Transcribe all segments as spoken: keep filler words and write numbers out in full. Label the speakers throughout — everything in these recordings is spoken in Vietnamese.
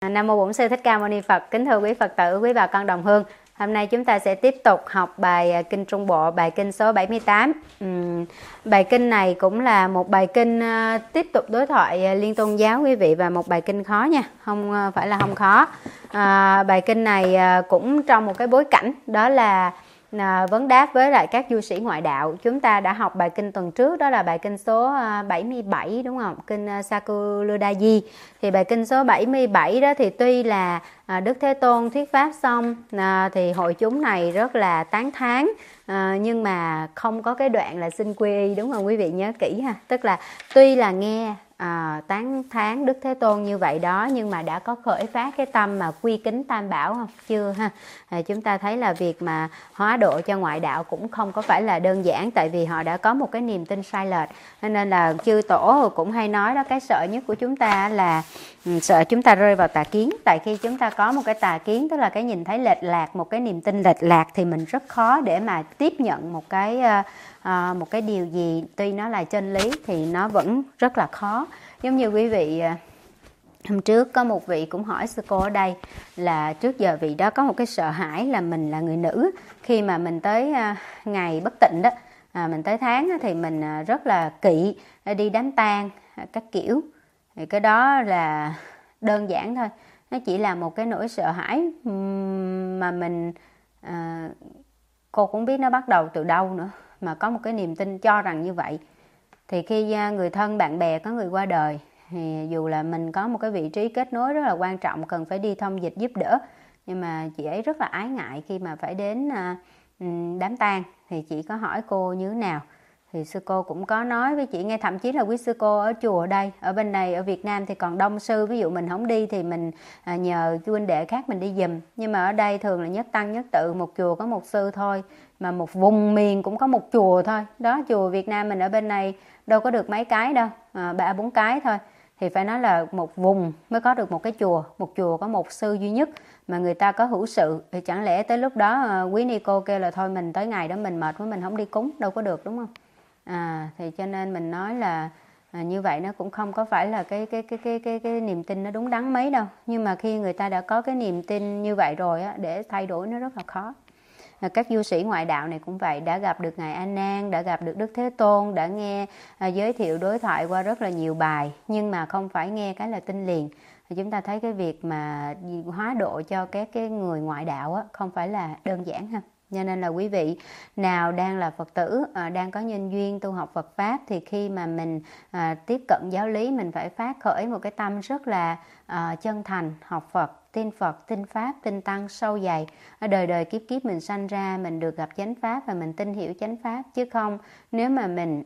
Speaker 1: Nam mô Bổn Sư Thích Ca Mâu Ni Phật. Kính thưa quý Phật tử, quý bà con đồng hương. Hôm nay chúng ta sẽ tiếp tục học bài Kinh Trung Bộ, bài kinh số bảy mươi tám. Uhm, bài kinh này cũng là một bài kinh uh, tiếp tục đối thoại liên tôn giáo quý vị, và một bài kinh khó nha, không uh, phải là không khó. Uh, bài kinh này uh, cũng trong một cái bối cảnh đó là À, vấn đáp với lại các du sĩ ngoại đạo. Chúng ta đã học bài kinh tuần trước, đó là bài kinh số bảy mươi bảy, đúng không? Kinh Sakuladaji. Thì bài kinh số bảy mươi bảy đó thì tuy là à, Đức Thế Tôn thuyết pháp xong à, thì hội chúng này rất là tán thán, à, nhưng mà không có cái đoạn là xin quy y, đúng không quý vị nhớ kỹ ha. Tức là tuy là nghe À, tán thán Đức Thế Tôn như vậy đó, nhưng mà đã có khởi phát cái tâm mà quy kính Tam Bảo không? Chưa ha. À, chúng ta thấy là việc mà hóa độ cho ngoại đạo cũng không có phải là đơn giản, tại vì họ đã có một cái niềm tin sai lệch. Nên là chư tổ cũng hay nói đó, cái sợ nhất của chúng ta là um, sợ chúng ta rơi vào tà kiến. Tại khi chúng ta có một cái tà kiến, tức là cái nhìn thấy lệch lạc, một cái niềm tin lệch lạc, thì mình rất khó để mà tiếp nhận một cái uh, À, một cái điều gì tuy nó là chân lý thì nó vẫn rất là khó. Giống như quý vị, hôm trước có một vị cũng hỏi sư cô ở đây là trước giờ vị đó có một cái sợ hãi là mình là người nữ, khi mà mình tới à, ngày bất tịnh đó, à, mình tới tháng đó, thì mình à, rất là kỵ đi đám tang à, các kiểu. Thì cái đó là đơn giản thôi, nó chỉ là một cái nỗi sợ hãi mà mình à, cô cũng biết nó bắt đầu từ đâu nữa, mà có một cái niềm tin cho rằng như vậy. Thì khi người thân bạn bè có người qua đời, thì dù là mình có một cái vị trí kết nối rất là quan trọng, cần phải đi thông dịch giúp đỡ, nhưng mà chị ấy rất là ái ngại khi mà phải đến đám tang. Thì chị có hỏi cô như thế nào, thì sư cô cũng có nói với chị nghe. Thậm chí là quý sư cô ở chùa ở đây, ở bên này ở Việt Nam thì còn đông sư, ví dụ mình không đi thì mình nhờ huynh đệ khác mình đi giùm. Nhưng mà ở đây thường là nhất tăng nhất tự, một chùa có một sư thôi, mà một vùng miền cũng có một chùa thôi đó. Chùa Việt Nam mình ở bên này đâu có được mấy cái đâu, à, ba bốn cái thôi. Thì phải nói là một vùng mới có được một cái chùa, một chùa có một sư duy nhất, mà người ta có hữu sự. Thì chẳng lẽ tới lúc đó quý ni cô kêu là thôi mình tới ngày đó mình mệt quá mình không đi cúng, đâu có được, đúng không? À, thì cho nên mình nói là à, như vậy nó cũng không có phải là cái cái cái cái cái cái niềm tin nó đúng đắn mấy đâu. Nhưng mà khi người ta đã có cái niềm tin như vậy rồi á, để thay đổi nó rất là khó. Các du sĩ ngoại đạo này cũng vậy, đã gặp được Ngài A Nan, đã gặp được Đức Thế Tôn, đã nghe à, giới thiệu đối thoại qua rất là nhiều bài, nhưng mà không phải nghe cái là tin liền. Thì chúng ta thấy cái việc mà hóa độ cho các cái người ngoại đạo á, không phải là đơn giản ha. Cho nên là quý vị nào đang là Phật tử, à, đang có nhân duyên tu học Phật Pháp, thì khi mà mình à, tiếp cận giáo lý, mình phải phát khởi một cái tâm rất là à, chân thành, học Phật, tin Phật, tin Pháp, tin Tăng sâu dày. Ở đời đời kiếp kiếp mình sanh ra, mình được gặp chánh Pháp và mình tin hiểu chánh Pháp. Chứ không, nếu mà mình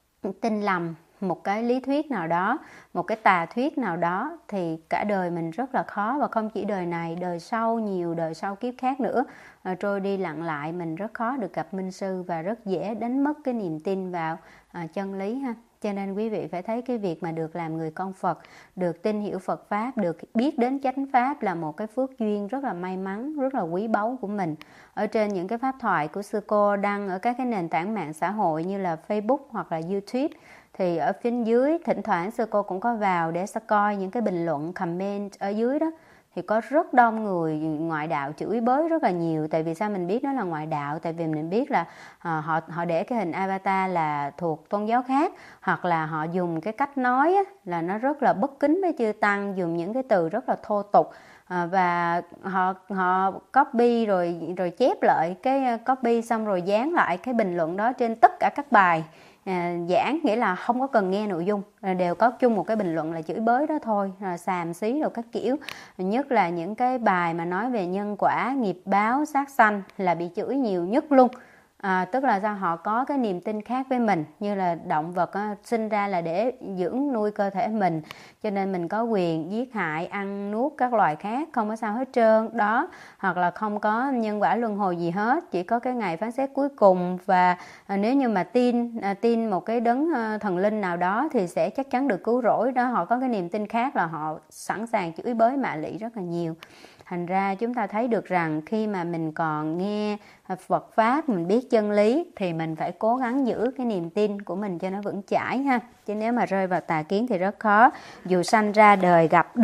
Speaker 1: tin lầm một cái lý thuyết nào đó, một cái tà thuyết nào đó, thì cả đời mình rất là khó. Và không chỉ đời này, đời sau, nhiều đời sau kiếp khác nữa, à, trôi đi lặng lại, mình rất khó được gặp minh sư và rất dễ đánh mất cái niềm tin vào à, chân lý ha. Cho nên quý vị phải thấy cái việc mà được làm người con Phật, được tin hiểu Phật Pháp, được biết đến chánh Pháp là một cái phước duyên rất là may mắn, rất là quý báu của mình. Ở trên những cái pháp thoại của sư cô đăng ở các cái nền tảng mạng xã hội như là Facebook hoặc là YouTube, thì ở phía dưới thỉnh thoảng sư cô cũng có vào để coi những cái bình luận, comment ở dưới đó. Thì có rất đông người ngoại đạo chửi bới rất là nhiều. Tại vì sao mình biết nó là ngoại đạo? Tại vì mình biết là à, họ họ để cái hình avatar là thuộc tôn giáo khác, hoặc là họ dùng cái cách nói á, là nó rất là bất kính với chư Tăng, dùng những cái từ rất là thô tục. À, và họ họ copy rồi rồi chép lại cái copy xong rồi dán lại cái bình luận đó trên tất cả các bài À, giảng, nghĩa là không có cần nghe nội dung, đều có chung một cái bình luận là chửi bới đó thôi, à, xàm xí rồi các kiểu. Nhất là những cái bài mà nói về nhân quả, nghiệp báo, sát sanh là bị chửi nhiều nhất luôn. À, tức là do họ có cái niềm tin khác với mình, như là động vật á, sinh ra là để dưỡng nuôi cơ thể mình, cho nên mình có quyền giết hại, ăn nuốt các loài khác, không có sao hết trơn đó. Hoặc là không có nhân quả luân hồi gì hết, chỉ có cái ngày phán xét cuối cùng. Và à, nếu như mà tin à, tin một cái đấng à, thần linh nào đó thì sẽ chắc chắn được cứu rỗi đó. Họ có cái niềm tin khác là họ sẵn sàng chửi bới mạ lị rất là nhiều. Thành ra chúng ta thấy được rằng khi mà mình còn nghe Phật Pháp, mình biết chân lý, thì mình phải cố gắng giữ cái niềm tin của mình cho nó vững chãi ha. Chứ nếu mà rơi vào tà kiến thì rất khó. Dù sanh ra đời gặp Đức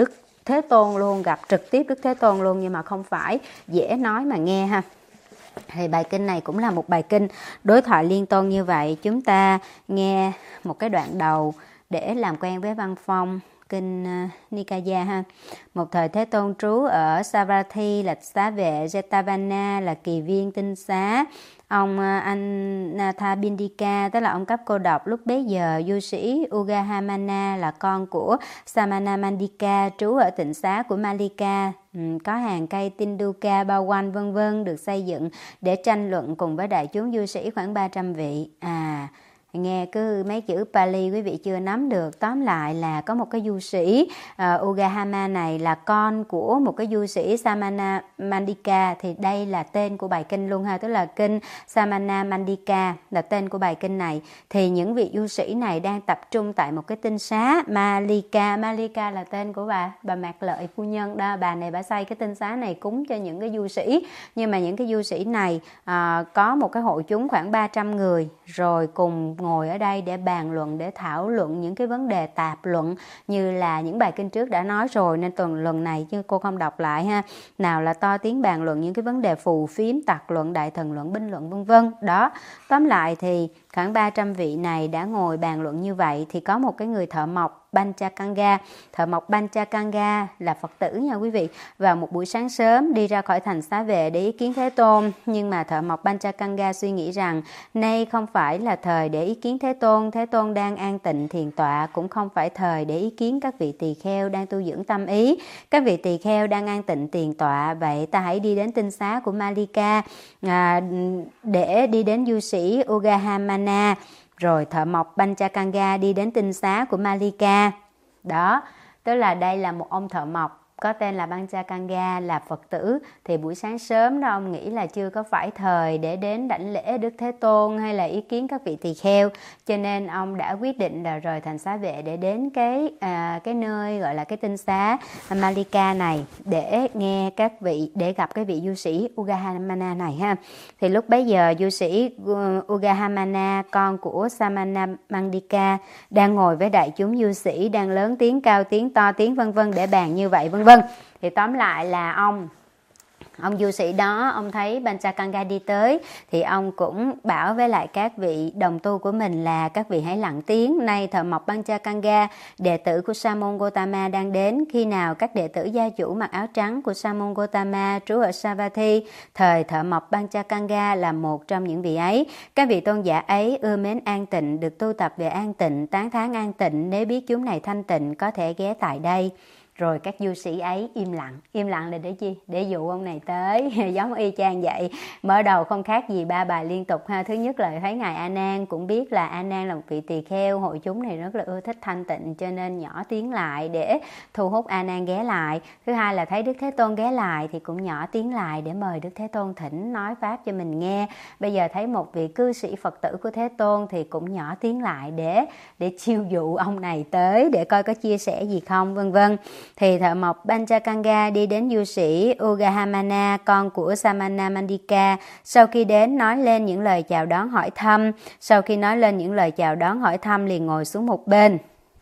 Speaker 1: Thế Tôn luôn, gặp trực tiếp Đức Thế Tôn luôn, nhưng mà không phải dễ nói mà nghe ha. Thì bài kinh này cũng là một bài kinh đối thoại liên tôn như vậy. Chúng ta nghe một cái đoạn đầu để làm quen với văn phong kinh uh, Nikaya ha. Một thời Thế Tôn trú ở Savatthi là xá vệ, Jetavana là kỳ viên tinh xá. Ông uh, Anathapindika tức là ông cấp cô độc, lúc bấy giờ du sĩ Ugahamana là con của Samana Mandika trú ở tịnh xá của Malika. Ừ, có hàng cây Tinduka bao quanh vân vân được xây dựng để tranh luận cùng với đại chúng du sĩ khoảng ba trăm vị. À, nghe cứ mấy chữ Pali quý vị chưa nắm được. Tóm lại là có một cái du sĩ uh, Ugahama này là con của một cái du sĩ Samana Mandika. Thì đây là tên của bài kinh luôn ha, tức là kinh Samana Mandika là tên của bài kinh này. Thì những vị du sĩ này đang tập trung tại một cái tinh xá Malika. Malika là tên của bà bà Mạc Lợi phu nhân đó. Bà này bà xây cái tinh xá này cúng cho những cái du sĩ. Nhưng mà những cái du sĩ này uh, có một cái hội chúng khoảng ba trăm người rồi cùng ngồi ở đây để bàn luận, để thảo luận những cái vấn đề tạp luận như là những bài kinh trước đã nói rồi, nên tuần lần này chứ cô không đọc lại ha. Nào là to tiếng bàn luận những cái vấn đề phù phiếm, tặc luận, đại thần luận, binh luận vân vân. Đó, tóm lại thì khoảng ba trăm vị này đã ngồi bàn luận như vậy. Thì có một cái người thợ mộc Panchakanga, thợ mộc Panchakanga là Phật tử nha quý vị. Vào một buổi sáng sớm đi ra khỏi thành xá vệ để ý kiến Thế Tôn. Nhưng mà thợ mộc Panchakanga suy nghĩ rằng nay không phải là thời để ý kiến Thế Tôn. Thế Tôn đang an tịnh thiền tọa, cũng không phải thời để ý kiến các vị tỳ kheo đang tu dưỡng tâm ý. Các vị tỳ kheo đang an tịnh thiền tọa, vậy ta hãy đi đến tinh xá của Malika à, để đi đến du sĩ Ugahamana. Rồi thợ mộc Panchakanga đi đến tinh xá của Malika. Đó, tức là đây là một ông thợ mộc có tên là Panchakanga, là Phật tử. Thì buổi sáng sớm đó ông nghĩ là chưa có phải thời để đến đảnh lễ Đức Thế Tôn hay là ý kiến các vị tỳ kheo, cho nên ông đã quyết định là rời thành xá vệ để đến cái à, cái nơi gọi là cái tinh xá Malika này để nghe các vị, để gặp cái vị du sĩ Ugahamana này ha. Thì lúc bấy giờ du sĩ Ugahamana, con của Samana Mandika, đang ngồi với đại chúng du sĩ, đang lớn tiếng, cao tiếng, to tiếng vân vân để bàn như vậy vân vân. Thì tóm lại là ông Ông du sĩ đó, ông thấy Panchakanga đi tới thì ông cũng bảo với lại các vị đồng tu của mình là các vị hãy lặng tiếng. Nay thợ mộc Panchakanga, đệ tử của Sa môn Gotama đang đến. Khi nào các đệ tử gia chủ mặc áo trắng của Sa môn Gotama trú ở Savatthi, thời thợ mộc Panchakanga là một trong những vị ấy. Các vị tôn giả ấy ưa mến an tịnh, được tu tập về an tịnh, tán thán an tịnh. Nếu biết chúng này thanh tịnh có thể ghé tại đây. Rồi các du sĩ ấy im lặng. Im lặng là để chi? Để dụ ông này tới. Giống y chang vậy. Mở đầu không khác gì ba bài liên tục ha. Thứ nhất là thấy Ngài A Nan, cũng biết là A Nan là một vị tỳ kheo, hội chúng này rất là ưa thích thanh tịnh, cho nên nhỏ tiếng lại để thu hút A Nan ghé lại. Thứ hai là thấy Đức Thế Tôn ghé lại thì cũng nhỏ tiếng lại để mời Đức Thế Tôn thỉnh nói pháp cho mình nghe. Bây giờ thấy một vị cư sĩ Phật tử của Thế Tôn thì cũng nhỏ tiếng lại để để chiêu dụ ông này tới, để coi có chia sẻ gì không vân vân. Thì thợ mộc Panchakanga đi đến du sĩ Ugahamana, con của Samana Mandika. Sau khi đến nói lên những lời chào đón hỏi thăm, sau khi nói lên những lời chào đón hỏi thăm liền ngồi xuống một bên.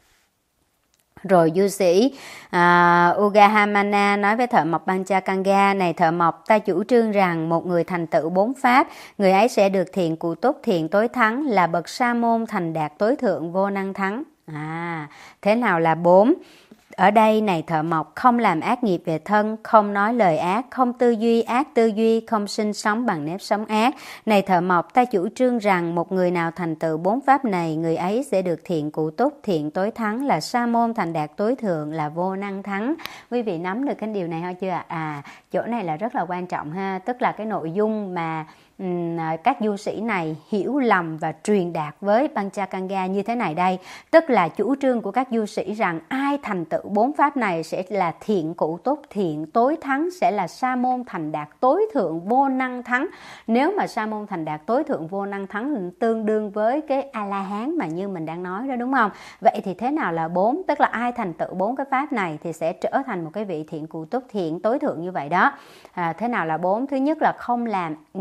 Speaker 1: Rồi du sĩ uh, Ugahamana nói với thợ mộc Panchakanga: này thợ mộc, ta chủ trương rằng một người thành tựu bốn pháp, người ấy sẽ được thiện cụ túc, thiện tối thắng, là bậc sa môn thành đạt tối thượng vô năng thắng. À, thế nào là bốn? Ở đây này thợ mộc, không làm ác nghiệp về thân, không nói lời ác, không tư duy ác tư duy, không sinh sống bằng nếp sống ác. Này thợ mộc, ta chủ trương rằng một người nào thành tựu bốn pháp này, người ấy sẽ được thiện cụ túc, thiện tối thắng, là sa môn thành đạt tối thượng, là vô năng thắng. Quý vị nắm được cái điều này hay chưa ạ? À, chỗ này là rất là quan trọng ha, tức là cái nội dung mà các du sĩ này hiểu lầm và truyền đạt với Panchakanga như thế này đây. Tức là chủ trương của các du sĩ rằng ai thành tựu bốn pháp này sẽ là thiện cụ túc, thiện tối thắng, sẽ là sa môn thành đạt tối thượng vô năng thắng. Nếu mà sa môn thành đạt tối thượng vô năng thắng tương đương với cái A-la-hán mà như mình đang nói đó, đúng không? Vậy thì thế nào là bốn? Tức là ai thành tựu bốn cái pháp này thì sẽ trở thành một cái vị thiện cụ túc, thiện tối thượng như vậy đó. À, thế nào là bốn? Thứ nhất là không làm nghiệp ác về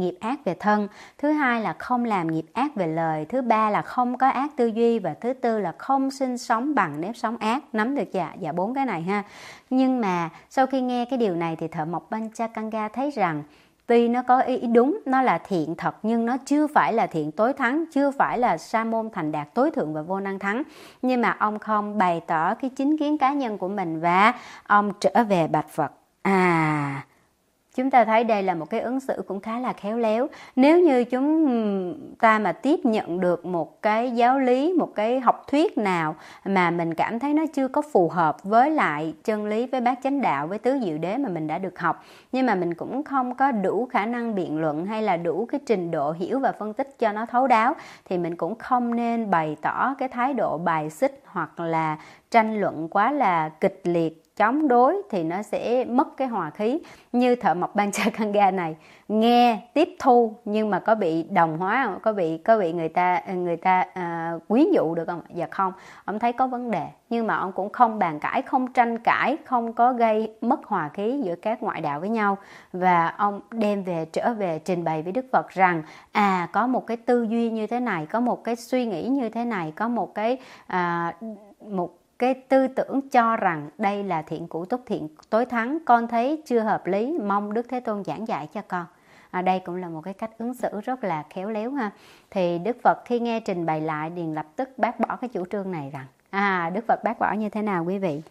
Speaker 1: về thân, thứ hai là không làm nghiệp ác về lời, thứ ba là không có ác tư duy, và thứ tư là không sinh sống bằng nếp sống ác. Nắm được dạ dạ bốn cái này ha. Nhưng mà sau khi nghe cái điều này thì thợ mộc Panchakanga thấy rằng tuy nó có ý đúng, nó là thiện thật, nhưng nó chưa phải là thiện tối thắng, chưa phải là sa môn thành đạt tối thượng và vô năng thắng. Nhưng mà ông không bày tỏ cái chính kiến cá nhân của mình và ông trở về bạch Phật. À, chúng ta thấy đây là một cái ứng xử cũng khá là khéo léo. Nếu như chúng ta mà tiếp nhận được một cái giáo lý, một cái học thuyết nào mà mình cảm thấy nó chưa có phù hợp với lại chân lý, với bát chánh đạo, với tứ diệu đế mà mình đã được học, nhưng mà mình cũng không có đủ khả năng biện luận hay là đủ cái trình độ hiểu và phân tích cho nó thấu đáo, thì mình cũng không nên bày tỏ cái thái độ bài xích hoặc là tranh luận quá là kịch liệt, chống đối, thì nó sẽ mất cái hòa khí. Như thợ mộc Panchakanga này, nghe tiếp thu nhưng mà có bị đồng hóa không? Có bị có bị người ta người ta uh, quyến dụ được không? Dạ không. Ông thấy có vấn đề, nhưng mà ông cũng không bàn cãi, không tranh cãi, không có gây mất hòa khí giữa các ngoại đạo với nhau, và ông đem về trở về trình bày với Đức Phật rằng à, có một cái tư duy như thế này, có một cái suy nghĩ như thế này, có một cái uh, một cái tư tưởng cho rằng đây là thiện cũ túc, thiện tối thắng, con thấy chưa hợp lý, mong Đức Thế Tôn giảng dạy cho con. À, đây cũng là một cái cách ứng xử rất là khéo léo ha. Thì Đức Phật khi nghe trình bày lại liền lập tức bác bỏ cái chủ trương này rằng à, Đức Phật bác bỏ như thế nào quý vị?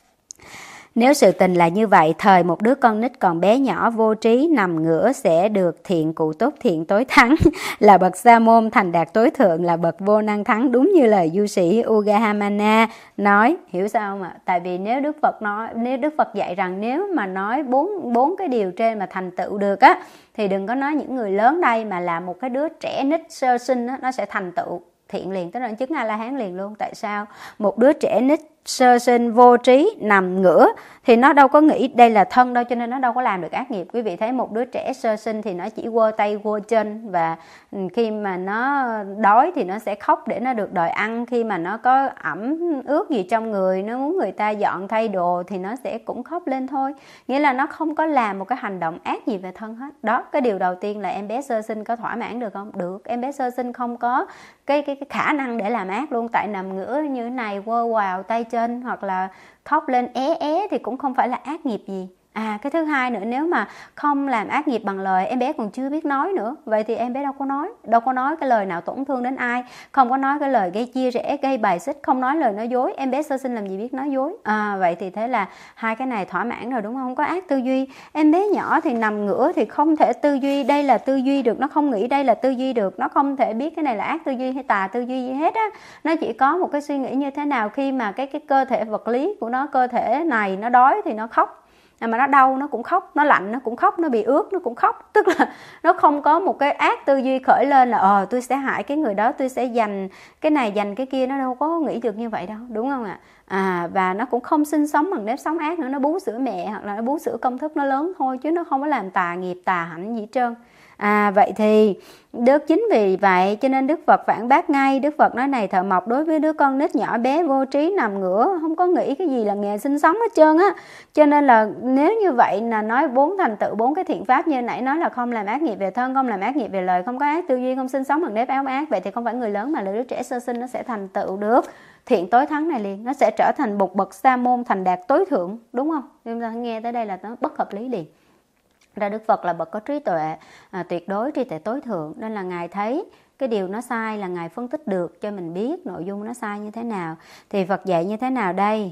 Speaker 1: Nếu sự tình là như vậy, thời một đứa con nít còn bé nhỏ vô trí nằm ngửa sẽ được thiện cụ túc, thiện tối thắng, là bậc sa môn thành đạt tối thượng, là bậc vô năng thắng, đúng như lời du sĩ Ugahamana nói. Hiểu sao không ạ? Tại vì nếu Đức Phật nói, nếu Đức Phật dạy rằng nếu mà nói bốn bốn cái điều trên mà thành tựu được á, thì đừng có nói những người lớn đây, mà là một cái đứa trẻ nít sơ sinh á, nó sẽ thành tựu thiện liền, tức là chứng A-la-hán liền luôn. Tại sao? Một đứa trẻ nít sơ sinh vô trí nằm ngửa thì nó đâu có nghĩ đây là thân đâu, cho nên nó đâu có làm được ác nghiệp. Quý vị thấy một đứa trẻ sơ sinh thì nó chỉ quơ tay quơ chân, và khi mà nó đói thì nó sẽ khóc để nó được đòi ăn. Khi mà nó có ẩm ướt gì trong người, nó muốn người ta dọn thay đồ thì nó sẽ cũng khóc lên thôi. Nghĩa là nó không có làm một cái hành động ác gì về thân hết. Đó, cái điều đầu tiên là em bé sơ sinh có thỏa mãn được không? Được. Em bé sơ sinh không có cái, cái, cái khả năng để làm ác luôn. Tại nằm ngửa như thế này, quơ quào tay chân hoặc là khóc lên é é thì cũng không phải là ác nghiệp gì. À, cái thứ hai nữa, nếu mà không làm ác nghiệp bằng lời, em bé còn chưa biết nói nữa, vậy thì em bé đâu có nói, đâu có nói cái lời nào tổn thương đến ai, không có nói cái lời gây chia rẽ, gây bài xích, không nói lời nói dối. Em bé sơ sinh làm gì biết nói dối. À, vậy thì thế là hai cái này thỏa mãn rồi đúng không? Không có ác tư duy. Em bé nhỏ thì nằm ngửa thì không thể tư duy đây là tư duy được, nó không nghĩ đây là tư duy được, nó không thể biết cái này là ác tư duy hay tà tư duy gì hết á. Nó chỉ có một cái suy nghĩ như thế nào khi mà cái cái cơ thể vật lý của nó, cơ thể này nó đói thì nó khóc, mà nó đau nó cũng khóc, nó lạnh nó cũng khóc, nó bị ướt nó cũng khóc. Tức là nó không có một cái ác tư duy khởi lên là ờ tôi sẽ hại cái người đó, tôi sẽ dành cái này dành cái kia. Nó đâu có nghĩ được như vậy đâu, đúng không ạ? À, và nó cũng không sinh sống bằng nếp sống ác nữa. Nó bú sữa mẹ hoặc là nó bú sữa công thức nó lớn thôi, chứ nó không có làm tà nghiệp tà hạnh gì hết trơn. À, vậy thì Đức chính vì vậy cho nên Đức Phật phản bác ngay. Đức Phật nói này thợ mộc, đối với đứa con nít nhỏ bé vô trí nằm ngửa, không có nghĩ cái gì là nghề sinh sống hết trơn á. Cho nên là nếu như vậy là nói bốn thành tựu, bốn cái thiện pháp như nãy nói là không làm ác nghiệp về thân, không làm ác nghiệp về lời, không có ác tư duy, không sinh sống bằng nếp áo ác, vậy thì không phải người lớn mà là đứa trẻ sơ sinh nó sẽ thành tựu được thiện tối thắng này liền. Nó sẽ trở thành một bậc sa môn thành đạt tối thượng, đúng không? Chúng ta nghe tới đây là nó bất hợp lý liền. Ra Đức Phật là bậc có trí tuệ à, tuyệt đối, trí tuệ tối thượng, nên là Ngài thấy cái điều nó sai là Ngài phân tích được cho mình biết nội dung nó sai như thế nào. Thì Phật dạy như thế nào đây?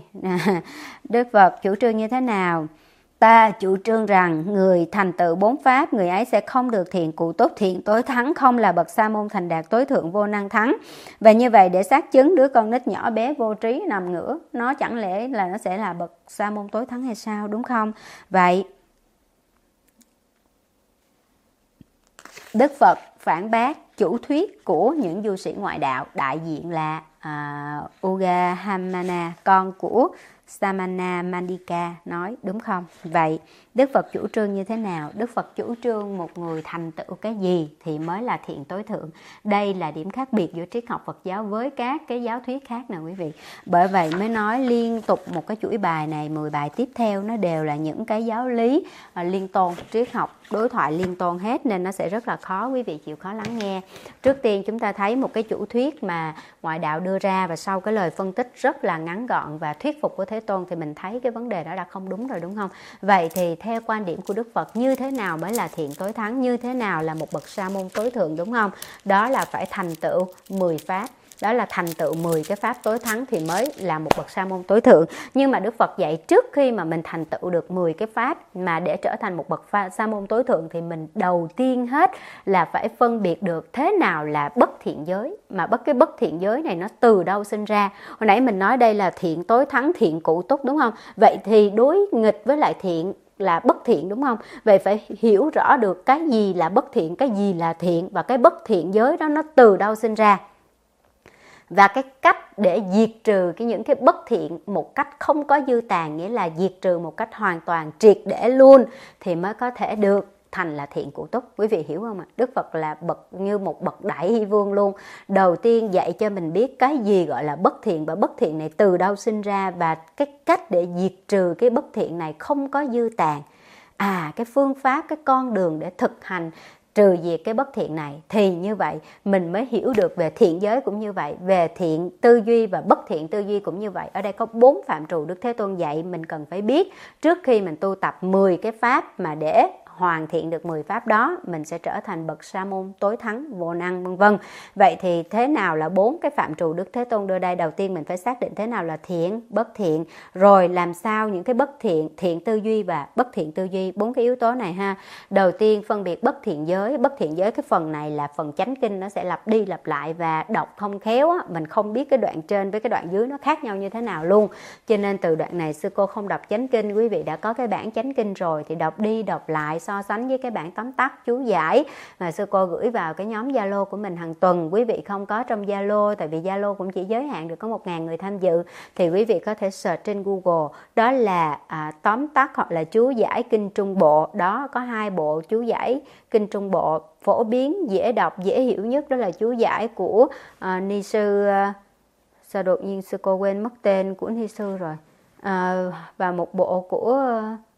Speaker 1: Đức Phật chủ trương như thế nào? Ta chủ trương rằng người thành tựu bốn pháp, người ấy sẽ không được thiện cụ túc, thiện tối thắng, không là bậc sa môn thành đạt tối thượng vô năng thắng. Và như vậy để xác chứng đứa con nít nhỏ bé vô trí nằm ngửa, nó chẳng lẽ là nó sẽ là bậc sa môn tối thắng hay sao, đúng không? Vậy Đức Phật phản bác chủ thuyết của những du sĩ ngoại đạo, đại diện là uh, Ugahamana, con của Samana Mandika nói, đúng không? Vậy Đức Phật chủ trương như thế nào? Đức Phật chủ trương một người thành tựu cái gì thì mới là thiện tối thượng. Đây là điểm khác biệt giữa triết học Phật giáo với các cái giáo thuyết khác nè quý vị. Bởi vậy mới nói liên tục một cái chuỗi bài này, mười bài tiếp theo nó đều là những cái giáo lý à, liên tôn, triết học đối thoại liên tôn hết, nên nó sẽ rất là khó quý vị chịu khó lắng nghe. Trước tiên chúng ta thấy một cái chủ thuyết mà ngoại đạo đưa ra, và sau cái lời phân tích rất là ngắn gọn và thuyết phục của Thế Tôn thì mình thấy cái vấn đề đó đã không đúng rồi, đúng không? Vậy thì theo quan điểm của Đức Phật, như thế nào mới là thiện tối thắng, như thế nào là một bậc sa môn tối thượng, đúng không? Đó là phải thành tựu mười pháp. Đó là thành tựu mười cái pháp tối thắng thì mới là một bậc sa môn tối thượng. Nhưng mà Đức Phật dạy trước khi mà mình thành tựu được mười cái pháp mà để trở thành một bậc sa môn tối thượng thì mình đầu tiên hết là phải phân biệt được thế nào là bất thiện giới. Mà bất cái bất thiện giới này nó từ đâu sinh ra. Hồi nãy mình nói đây là thiện tối thắng, thiện cụ túc, đúng không? Vậy thì đối nghịch với lại thiện là bất thiện, đúng không? Vậy phải hiểu rõ được cái gì là bất thiện, cái gì là thiện, và cái bất thiện giới đó nó từ đâu sinh ra. Và cái cách để diệt trừ cái những cái bất thiện một cách không có dư tàn, nghĩa là diệt trừ một cách hoàn toàn triệt để luôn, thì mới có thể được thành là thiện cụ túc. Quý vị hiểu không ạ? Đức Phật là bậc như một bậc đại hy vương luôn. Đầu tiên dạy cho mình biết cái gì gọi là bất thiện, và bất thiện này từ đâu sinh ra, và cái cách để diệt trừ cái bất thiện này không có dư tàn. À, cái phương pháp, cái con đường để thực hành trừ diệt cái bất thiện này, thì như vậy mình mới hiểu được về thiện giới cũng như vậy, về thiện tư duy và bất thiện tư duy cũng như vậy. Ở đây có bốn phạm trù Đức Thế Tôn dạy mình cần phải biết trước khi mình tu tập mười cái pháp, mà để hoàn thiện được mười pháp đó mình sẽ trở thành bậc sa môn tối thắng, vô năng, vân vân. Vậy thì thế nào là bốn cái phạm trù Đức Thế Tôn đưa đây? Đầu tiên mình phải xác định thế nào là thiện, bất thiện, rồi làm sao những cái bất thiện, thiện tư duy và bất thiện tư duy, bốn cái yếu tố này ha. Đầu tiên phân biệt bất thiện giới. Bất thiện giới cái phần này là phần chánh kinh, nó sẽ lặp đi lặp lại, và đọc không khéo á, mình không biết cái đoạn trên với cái đoạn dưới nó khác nhau như thế nào luôn. Cho nên từ đoạn này sư cô không đọc chánh kinh. Quý vị đã có cái bản chánh kinh rồi thì đọc đi đọc lại, so sánh với cái bản tóm tắt chú giải mà sư cô gửi vào cái nhóm Zalo của mình hàng tuần. Quý vị không có trong Zalo, tại vì Zalo cũng chỉ giới hạn được có một nghìn người tham dự, thì quý vị có thể search trên Google, đó là à, tóm tắt hoặc là chú giải kinh Trung Bộ. Đó có hai bộ chú giải kinh Trung Bộ phổ biến, dễ đọc, dễ hiểu nhất, đó là chú giải của à, Ni sư à, sao đột nhiên sư cô quên mất tên của Ni sư rồi, à, và một bộ của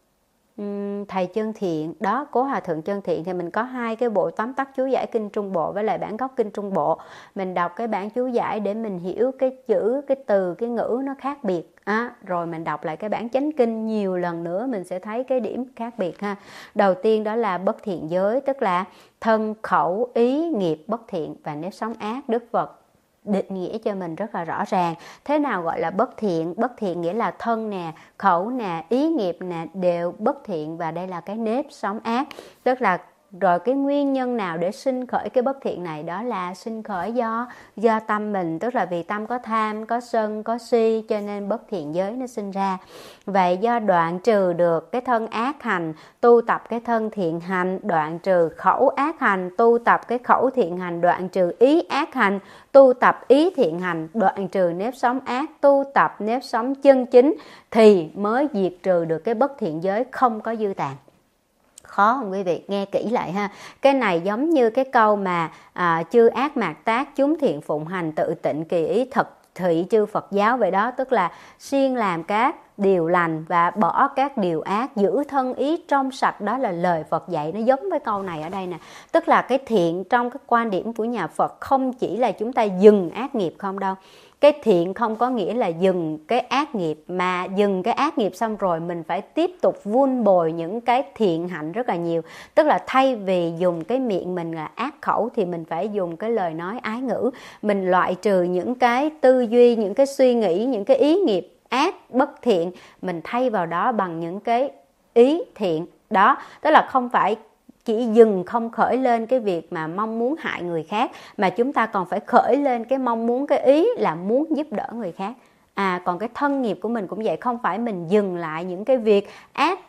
Speaker 1: Thầy Chân Thiện, đó, Cố Hòa Thượng Chân Thiện. Thì mình có hai cái bộ tóm tắt chú giải kinh Trung Bộ với lại bản gốc kinh Trung Bộ. Mình đọc cái bản chú giải để mình hiểu cái chữ, cái từ, cái ngữ nó khác biệt. À, rồi mình đọc lại cái bản chánh kinh nhiều lần nữa mình sẽ thấy cái điểm khác biệt ha. Đầu tiên đó là bất thiện giới, tức là thân, khẩu, ý, nghiệp bất thiện và nếp sống ác. Đức Phật định nghĩa cho mình rất là rõ ràng. Thế nào gọi là bất thiện? Bất thiện nghĩa là thân nè, khẩu nè, ý nghiệp nè đều bất thiện, và đây là cái nếp sống ác. Tức là rồi cái nguyên nhân nào để sinh khởi cái bất thiện này? Đó là sinh khởi do do tâm mình, tức là vì tâm có tham, có sân, có si, cho nên bất thiện giới nó sinh ra. Vậy do đoạn trừ được cái thân ác hành, tu tập cái thân thiện hành, đoạn trừ khẩu ác hành, tu tập cái khẩu thiện hành, đoạn trừ ý ác hành, tu tập ý thiện hành, đoạn trừ nếp sống ác, tu tập nếp sống chân chính, thì mới diệt trừ được cái bất thiện giới không có dư tàn. Khó không quý vị? Nghe kỹ lại ha. Cái này giống như cái câu mà à, chư ác mạt tác, chúng thiện phụng hành, tự tịnh kỳ ý, thật thị chư Phật giáo vậy đó. Tức là siêng làm các điều lành và bỏ các điều ác, giữ thân ý trong sạch. Đó là lời Phật dạy, nó giống với câu này ở đây nè. Tức là cái thiện trong cái quan điểm của nhà Phật không chỉ là chúng ta dừng ác nghiệp không đâu. Cái thiện không có nghĩa là dừng cái ác nghiệp, mà dừng cái ác nghiệp xong rồi mình phải tiếp tục vun bồi những cái thiện hạnh rất là nhiều. Tức là thay vì dùng cái miệng mình là ác khẩu thì mình phải dùng cái lời nói ái ngữ. Mình loại trừ những cái tư duy, những cái suy nghĩ, những cái ý nghiệp ác, bất thiện, mình thay vào đó bằng những cái ý thiện. Đó, tức là không phải chỉ dừng không khởi lên cái việc mà mong muốn hại người khác, mà chúng ta còn phải khởi lên cái mong muốn, cái ý là muốn giúp đỡ người khác. À, còn cái thân nghiệp của mình cũng vậy, không phải mình dừng lại những cái việc ác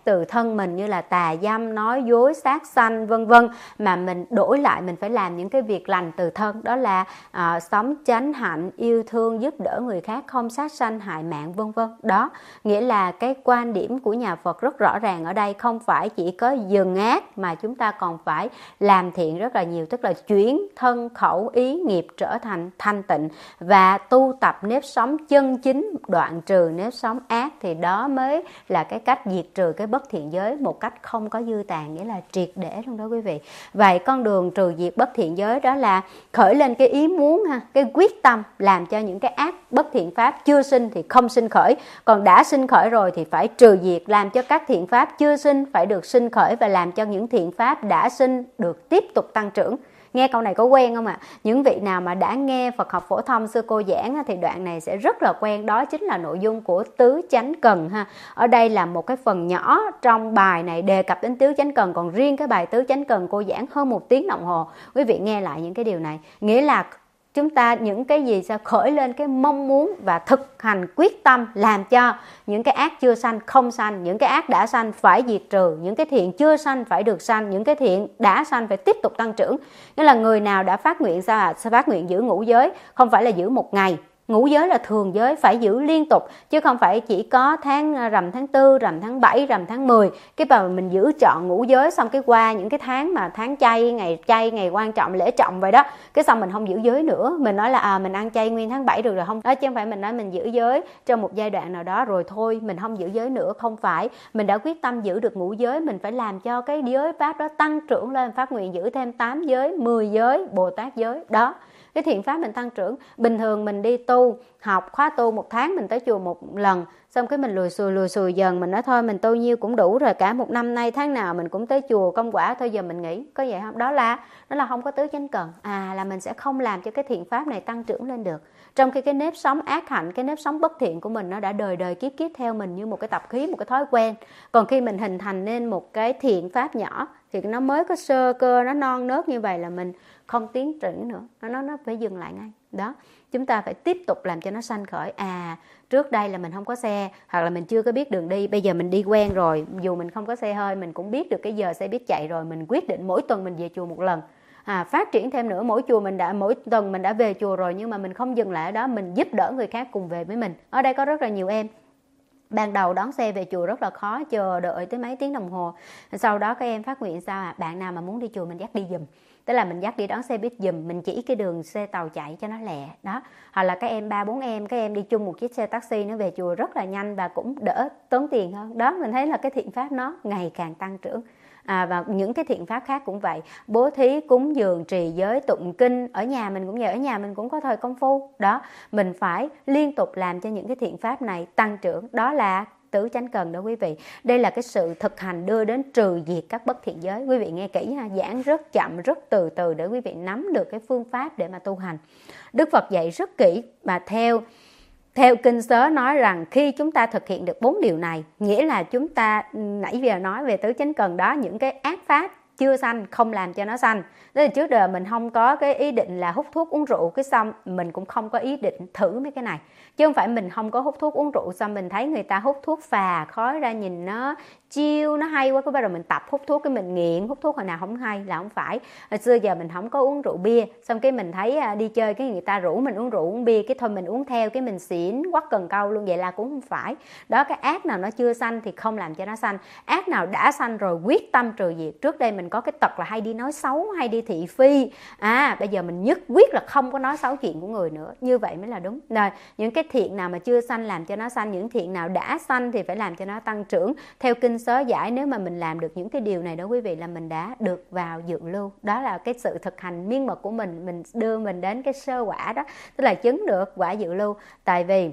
Speaker 1: từ thân mình như là tà dâm, nói dối, sát sanh vân vân, mà mình đổi lại mình phải làm những cái việc lành từ thân, đó là à, sống chánh hạnh, yêu thương, giúp đỡ người khác, không sát sanh hại mạng vân vân. Đó nghĩa là cái quan điểm của nhà Phật rất rõ ràng ở đây, không phải chỉ có dừng ác mà chúng ta còn phải làm thiện rất là nhiều, tức là chuyển thân khẩu ý nghiệp trở thành thanh tịnh và tu tập nếp sống chân chính, đoạn trừ nếp sống ác, thì đó mới là cái cách diệt trừ cái bất thiện giới một cách không có dư tàn, nghĩa là triệt để luôn đó quý vị. Vậy con đường trừ diệt bất thiện giới đó là khởi lên cái ý muốn ha, cái quyết tâm làm cho những cái ác bất thiện pháp chưa sinh thì không sinh khởi, còn đã sinh khởi rồi thì phải trừ diệt, làm cho các thiện pháp chưa sinh phải được sinh khởi và làm cho những thiện pháp đã sinh được tiếp tục tăng trưởng. Nghe câu này có quen không ạ? À? Những vị nào mà đã nghe Phật học phổ thông sư cô giảng thì đoạn này sẽ rất là quen, đó chính là nội dung của tứ chánh cần ha. Ở đây là một cái phần nhỏ trong bài này đề cập đến tứ chánh cần, còn riêng cái bài tứ chánh cần cô giảng hơn một tiếng đồng hồ. Quý vị nghe lại những cái điều này, nghĩa là chúng ta những cái gì sẽ khởi lên cái mong muốn và thực hành quyết tâm làm cho những cái ác chưa sanh không sanh, những cái ác đã sanh phải diệt trừ, những cái thiện chưa sanh phải được sanh, những cái thiện đã sanh phải tiếp tục tăng trưởng. Nghĩa là người nào đã phát nguyện sao ạ? À? Phát nguyện giữ ngũ giới, không phải là giữ một ngày. Ngũ giới là thường giới, phải giữ liên tục, chứ không phải chỉ có tháng rằm tháng tư, rằm tháng bảy, rằm tháng mười cái mà mình giữ trọn ngũ giới, xong cái qua những cái tháng mà tháng chay, ngày chay, ngày quan trọng, lễ trọng vậy đó, cái xong mình không giữ giới nữa, mình nói là à, mình ăn chay nguyên tháng bảy được rồi, không đó, chứ không phải mình nói mình giữ giới trong một giai đoạn nào đó rồi thôi mình không giữ giới nữa. Không phải, mình đã quyết tâm giữ được ngũ giới, mình phải làm cho cái giới pháp đó tăng trưởng lên, phát nguyện giữ thêm tám giới, mười giới, Bồ Tát giới đó, cái thiện pháp mình tăng trưởng. Bình thường mình đi tu học khóa tu một tháng mình tới chùa một lần, xong cái mình lùi xùi lùi xùi dần, mình nói thôi mình tu nhiêu cũng đủ rồi, cả một năm nay tháng nào mình cũng tới chùa công quả, thôi giờ mình nghỉ, có vậy không? Đó là đó là không có tứ chánh cần, à là mình sẽ không làm cho cái thiện pháp này tăng trưởng lên được. Trong khi cái nếp sống ác hạnh, cái nếp sống bất thiện của mình nó đã đời đời kiếp kiếp theo mình như một cái tập khí, một cái thói quen. Còn khi mình hình thành nên một cái thiện pháp nhỏ thì nó mới có sơ cơ, nó non nớt như vậy là mình không tiến triển nữa, nó nó phải dừng lại ngay. Đó, chúng ta phải tiếp tục làm cho nó sanh khởi. À, trước đây là mình không có xe, hoặc là mình chưa có biết đường đi, bây giờ mình đi quen rồi, dù mình không có xe hơi mình cũng biết được cái giờ xe buýt chạy rồi, mình quyết định mỗi tuần mình về chùa một lần. À, phát triển thêm nữa, mỗi chùa mình đã mỗi tuần mình đã về chùa rồi, nhưng mà mình không dừng lại ở đó, mình giúp đỡ người khác cùng về với mình. Ở đây có rất là nhiều em ban đầu đón xe về chùa rất là khó, chờ đợi tới mấy tiếng đồng hồ. Sau đó các em phát nguyện sao à, bạn nào mà muốn đi chùa mình dắt đi giùm, tức là mình dắt đi đón xe buýt giùm, mình chỉ cái đường xe tàu chạy cho nó lẹ đó. Hoặc là các em ba bốn em, các em đi chung một chiếc xe taxi nó về chùa rất là nhanh và cũng đỡ tốn tiền hơn. Đó, mình thấy là cái thiện pháp nó ngày càng tăng trưởng. À, và những cái thiện pháp khác cũng vậy, bố thí, cúng dường, trì giới, tụng kinh, ở nhà mình cũng vậy, ở nhà mình cũng có thời công phu đó, mình phải liên tục làm cho những cái thiện pháp này tăng trưởng. Đó là tứ chánh cần đó quý vị. Đây là cái sự thực hành đưa đến trừ diệt các bất thiện giới. Quý vị nghe kỹ ha, giảng rất chậm, rất từ từ để quý vị nắm được cái phương pháp để mà tu hành. Đức Phật dạy rất kỹ, mà theo Theo kinh sớ nói rằng khi chúng ta thực hiện được bốn điều này, nghĩa là chúng ta nãy giờ nói về tứ chánh cần đó, những cái ác pháp chưa sanh không làm cho nó sanh. Tức là trước đời mình không có cái ý định là hút thuốc uống rượu, cái xong mình cũng không có ý định thử mấy cái này. Chứ không phải mình không có hút thuốc uống rượu, xong mình thấy người ta hút thuốc phà khói ra nhìn nó chiêu, nó hay quá, cái bắt đầu mình tập hút thuốc, cái mình nghiện hút thuốc, hồi nào không hay, là không phải. Hồi xưa giờ mình không có uống rượu bia, xong cái mình thấy đi chơi cái người ta rủ mình uống rượu uống bia, cái thôi mình uống theo, cái mình xỉn quắt cần câu luôn, vậy là cũng không phải. Đó, cái ác nào nó chưa sanh thì không làm cho nó sanh, ác nào đã sanh rồi quyết tâm trừ diệt. Trước đây mình có cái tật là hay đi nói xấu, hay đi thị phi, à bây giờ mình nhất quyết là không có nói xấu chuyện của người nữa, như vậy mới là đúng. Rồi những cái thiện nào mà chưa sanh làm cho nó sanh, những thiện nào đã sanh thì phải làm cho nó tăng trưởng. Theo kinh sớ giải, nếu mà mình làm được những cái điều này đó quý vị, là mình đã được vào dự lưu. Đó là cái sự thực hành miên mật của mình, mình đưa mình đến cái sơ quả đó, tức là chứng được quả dự lưu. Tại vì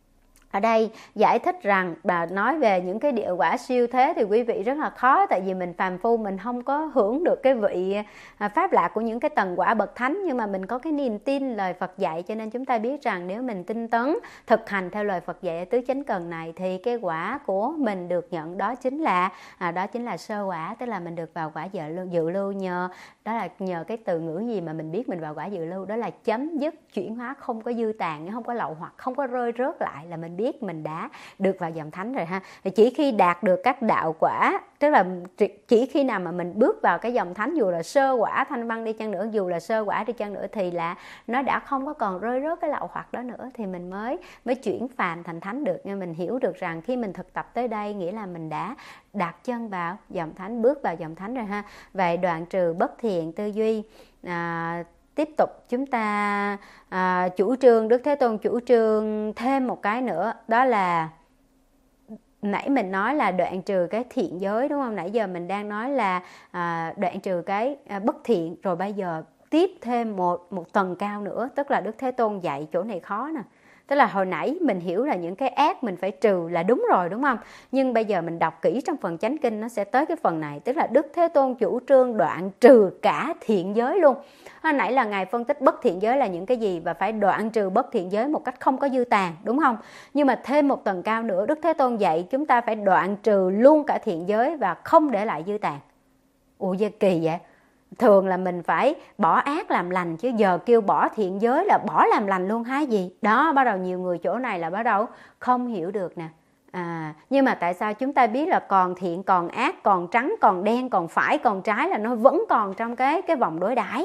Speaker 1: ở đây giải thích rằng, bà nói về những cái địa quả siêu thế thì quý vị rất là khó, tại vì mình phàm phu mình không có hưởng được cái vị pháp lạc của những cái tầng quả bậc thánh, nhưng mà mình có cái niềm tin lời Phật dạy, cho nên chúng ta biết rằng nếu mình tinh tấn thực hành theo lời Phật dạy tứ chánh cần này thì cái quả của mình được nhận đó chính là à, đó chính là sơ quả, tức là mình được vào quả dự lưu, dự lưu nhờ đó là nhờ cái từ ngữ gì mà mình biết mình vào quả dự lưu, đó là chấm dứt chuyển hóa, không có dư tàn, không có lậu hoặc, không có rơi rớt lại, là mình biết biết mình đã được vào dòng thánh rồi ha. Chỉ khi đạt được các đạo quả, tức là chỉ khi nào mà mình bước vào cái dòng thánh, dù là sơ quả thanh văn đi chăng nữa, dù là sơ quả đi chăng nữa, thì là nó đã không có còn rơi rớt cái lậu hoặc đó nữa, thì mình mới mới chuyển phàm thành thánh được. Nên mình hiểu được rằng khi mình thực tập tới đây nghĩa là mình đã đặt chân vào dòng thánh, bước vào dòng thánh rồi ha. Vậy đoạn trừ bất thiện tư duy. à, Tiếp tục chúng ta à, chủ trương, Đức Thế Tôn chủ trương thêm một cái nữa, đó là nãy mình nói là đoạn trừ cái thiện giới, đúng không? Nãy giờ mình đang nói là à, đoạn trừ cái à, bất thiện, rồi bây giờ tiếp thêm một một tầng cao nữa, tức là Đức Thế Tôn dạy chỗ này khó nè. Tức là hồi nãy mình hiểu là những cái ác mình phải trừ là đúng rồi, đúng không? Nhưng bây giờ mình đọc kỹ trong phần chánh kinh nó sẽ tới cái phần này, tức là Đức Thế Tôn chủ trương đoạn trừ cả thiện giới luôn. Hồi nãy là Ngài phân tích bất thiện giới là những cái gì và phải đoạn trừ bất thiện giới một cách không có dư tàn, đúng không? Nhưng mà thêm một tầng cao nữa, Đức Thế Tôn dạy chúng ta phải đoạn trừ luôn cả thiện giới và không để lại dư tàn. Ủa gì kỳ vậy? Thường là mình phải bỏ ác làm lành, chứ giờ kêu bỏ thiện giới là bỏ làm lành luôn hả gì? Đó, bắt đầu nhiều người chỗ này là bắt đầu không hiểu được nè. À, nhưng mà tại sao chúng ta biết là còn thiện, còn ác, còn trắng, còn đen, còn phải, còn trái, là nó vẫn còn trong cái, cái vòng đối đãi.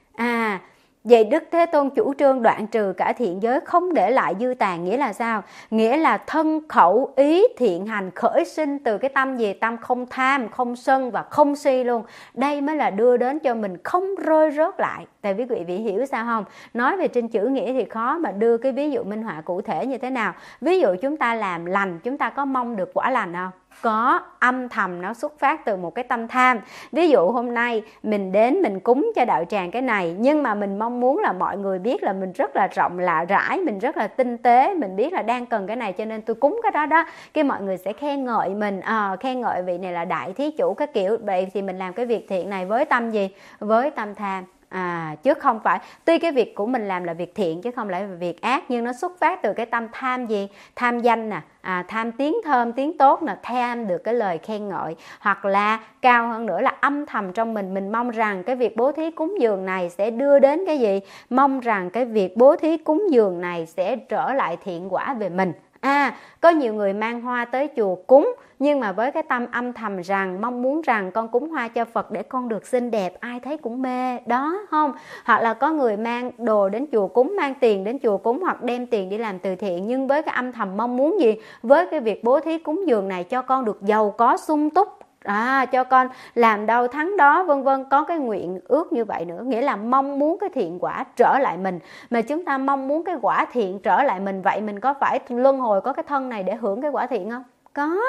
Speaker 1: À, vậy Đức Thế Tôn chủ trương đoạn trừ cả thiện giới, không để lại dư tàn, nghĩa là sao? Nghĩa là thân khẩu ý thiện hành khởi sinh từ cái tâm gì? Tâm không tham, không sân và không si luôn. Đây mới là đưa đến cho mình không rơi rớt lại. Tại vì quý vị hiểu sao không? Nói về trên chữ nghĩa thì khó, mà đưa cái ví dụ minh họa cụ thể như thế nào? Ví dụ chúng ta làm lành, chúng ta có mong được quả lành không? Có, âm thầm nó xuất phát từ một cái tâm tham. Ví dụ hôm nay mình đến mình cúng cho đạo tràng cái này, nhưng mà mình mong muốn là mọi người biết là mình rất là rộng lạ rãi, mình rất là tinh tế, mình biết là đang cần cái này cho nên tôi cúng cái đó đó. Cái mọi người sẽ khen ngợi mình, à, khen ngợi vị này là đại thí chủ cái kiểu. Vậy thì mình làm cái việc thiện này với tâm gì? Với tâm tham. À, chứ không phải, tuy cái việc của mình làm là việc thiện chứ không phải là việc ác, nhưng nó xuất phát từ cái tâm tham gì? Tham danh nè, à, tham tiếng thơm, tiếng tốt nè, tham được cái lời khen ngợi. Hoặc là cao hơn nữa là âm thầm trong mình, mình mong rằng cái việc bố thí cúng dường này sẽ đưa đến cái gì? Mong rằng cái việc bố thí cúng dường này sẽ trở lại thiện quả về mình. À, có nhiều người mang hoa tới chùa cúng, nhưng mà với cái tâm âm thầm rằng mong muốn rằng con cúng hoa cho Phật để con được xinh đẹp, ai thấy cũng mê đó không? Hoặc là có người mang đồ đến chùa cúng, mang tiền đến chùa cúng, hoặc đem tiền đi làm từ thiện, nhưng với cái âm thầm mong muốn gì? Với cái việc bố thí cúng dường này cho con được giàu có sung túc, à, cho con làm đâu thắng đó, vân vân, có cái nguyện ước như vậy nữa. Nghĩa là mong muốn cái thiện quả trở lại mình. Mà chúng ta mong muốn cái quả thiện trở lại mình, vậy mình có phải luân hồi có cái thân này để hưởng cái quả thiện không? Có.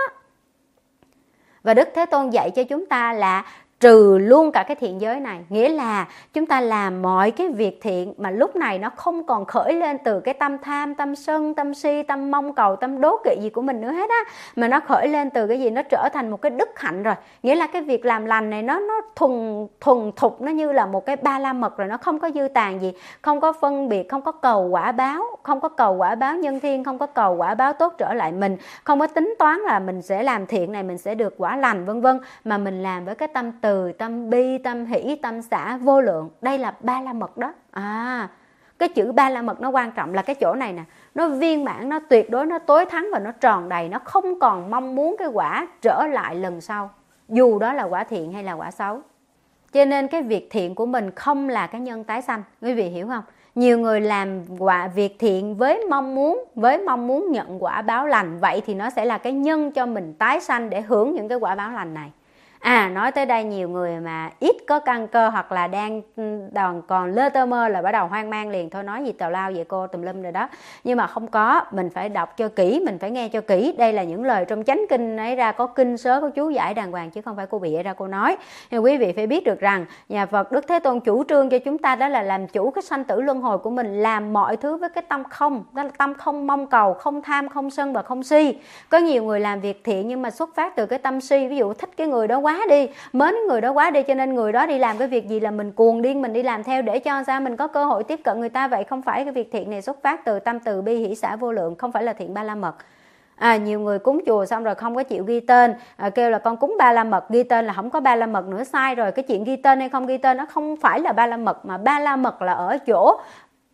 Speaker 1: Và Đức Thế Tôn dạy cho chúng ta là trừ luôn cả cái thiện giới này. Nghĩa là chúng ta làm mọi cái việc thiện mà lúc này nó không còn khởi lên từ cái tâm tham, tâm sân, tâm si, tâm mong cầu, tâm đố kỵ gì của mình nữa hết á. Mà nó khởi lên từ cái gì? Nó trở thành một cái đức hạnh rồi. Nghĩa là cái việc làm lành này nó nó thuần thuần thục, nó như là một cái ba la mật rồi, nó không có dư tàn gì, không có phân biệt, không có cầu quả báo, không có cầu quả báo nhân thiên, không có cầu quả báo tốt trở lại mình, không có tính toán là mình sẽ làm thiện này mình sẽ được quả lành vân vân, mà mình làm với cái tâm từ, tâm bi, tâm hỷ, tâm xả vô lượng. Đây là ba la mật đó. À, cái chữ ba la mật nó quan trọng là cái chỗ này nè, nó viên mãn, nó tuyệt đối, nó tối thắng và nó tròn đầy, nó không còn mong muốn cái quả trở lại lần sau, dù đó là quả thiện hay là quả xấu. Cho nên cái việc thiện của mình không là cái nhân tái sanh, quý vị hiểu không? Nhiều người làm quả việc thiện với mong muốn với mong muốn nhận quả báo lành, vậy thì nó sẽ là cái nhân cho mình tái sanh để hưởng những cái quả báo lành này. À, nói tới đây nhiều người mà ít có căn cơ hoặc là đang đòn còn lơ tơ mơ là bắt đầu hoang mang liền, thôi nói gì tào lao vậy cô tùm lum rồi đó. Nhưng mà không có, mình phải đọc cho kỹ, mình phải nghe cho kỹ. Đây là những lời trong chánh kinh ấy ra, có kinh sớ, có chú giải đàng hoàng, chứ không phải cô bịa ra cô nói. Nhưng quý vị phải biết được rằng nhà Phật Đức Thế Tôn chủ trương cho chúng ta đó là làm chủ cái sanh tử luân hồi của mình, làm mọi thứ với cái tâm không, đó là tâm không mong cầu, không tham, không sân và không si. Có nhiều người làm việc thiện nhưng mà xuất phát từ cái tâm si, ví dụ thích cái người đó quá đi, mến người đó quá đi, cho nên người đó đi làm cái việc gì là mình cuồng điên, mình đi làm theo để cho sao mình có cơ hội tiếp cận người ta. Vậy không phải cái việc thiện này xuất phát từ tâm từ bi hỷ xả vô lượng, không phải là thiện ba la mật. À, nhiều người cúng chùa xong rồi không có chịu ghi tên, à, kêu là con cúng ba la mật, ghi tên là không có ba la mật nữa, sai rồi. Cái chuyện ghi tên hay không ghi tên nó không phải là ba la mật, mà ba la mật là ở chỗ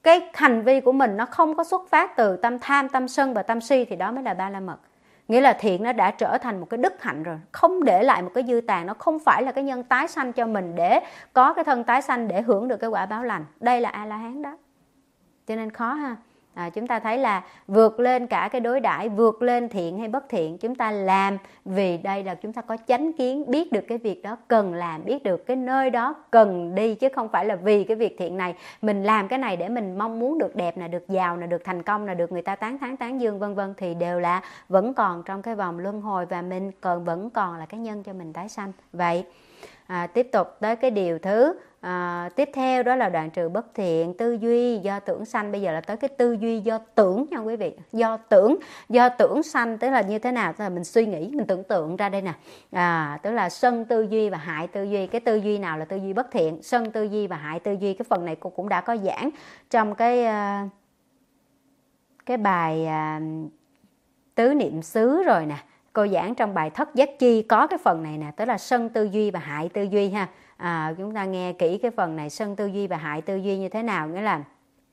Speaker 1: cái hành vi của mình nó không có xuất phát từ tâm tham, tâm sân và tâm si thì đó mới là ba la mật. Nghĩa là thiện nó đã trở thành một cái đức hạnh rồi, không để lại một cái dư tàn, nó không phải là cái nhân tái sanh cho mình để có cái thân tái sanh để hưởng được cái quả báo lành. Đây là A-la-hán đó. Cho nên khó ha. À, chúng ta thấy là vượt lên cả cái đối đãi, vượt lên thiện hay bất thiện, chúng ta làm vì đây là chúng ta có chánh kiến, biết được cái việc đó cần làm, biết được cái nơi đó cần đi, chứ không phải là vì cái việc thiện này mình làm cái này để mình mong muốn được đẹp nè, được giàu nè, được thành công nè, được người ta tán thán tán dương vân vân, thì đều là vẫn còn trong cái vòng luân hồi và mình còn vẫn còn là cái nhân cho mình tái sanh. Vậy à, tiếp tục tới cái điều thứ À, tiếp theo đó là đoạn trừ bất thiện tư duy do tưởng sanh. Bây giờ là tới cái tư duy do tưởng nha quý vị. Do tưởng, do tưởng sanh tức là như thế nào? Tức là mình suy nghĩ, mình tưởng tượng ra đây nè. À, tức là sân tư duy và hại tư duy. Cái tư duy nào là tư duy bất thiện? Sân tư duy và hại tư duy. Cái phần này cô cũng đã có giảng trong cái uh, cái bài uh, tứ niệm xứ rồi nè. Cô giảng trong bài thất giác chi có cái phần này nè, tức là sân tư duy và hại tư duy ha. À, chúng ta nghe kỹ cái phần này, sân tư duy và hại tư duy như thế nào. Nghĩa là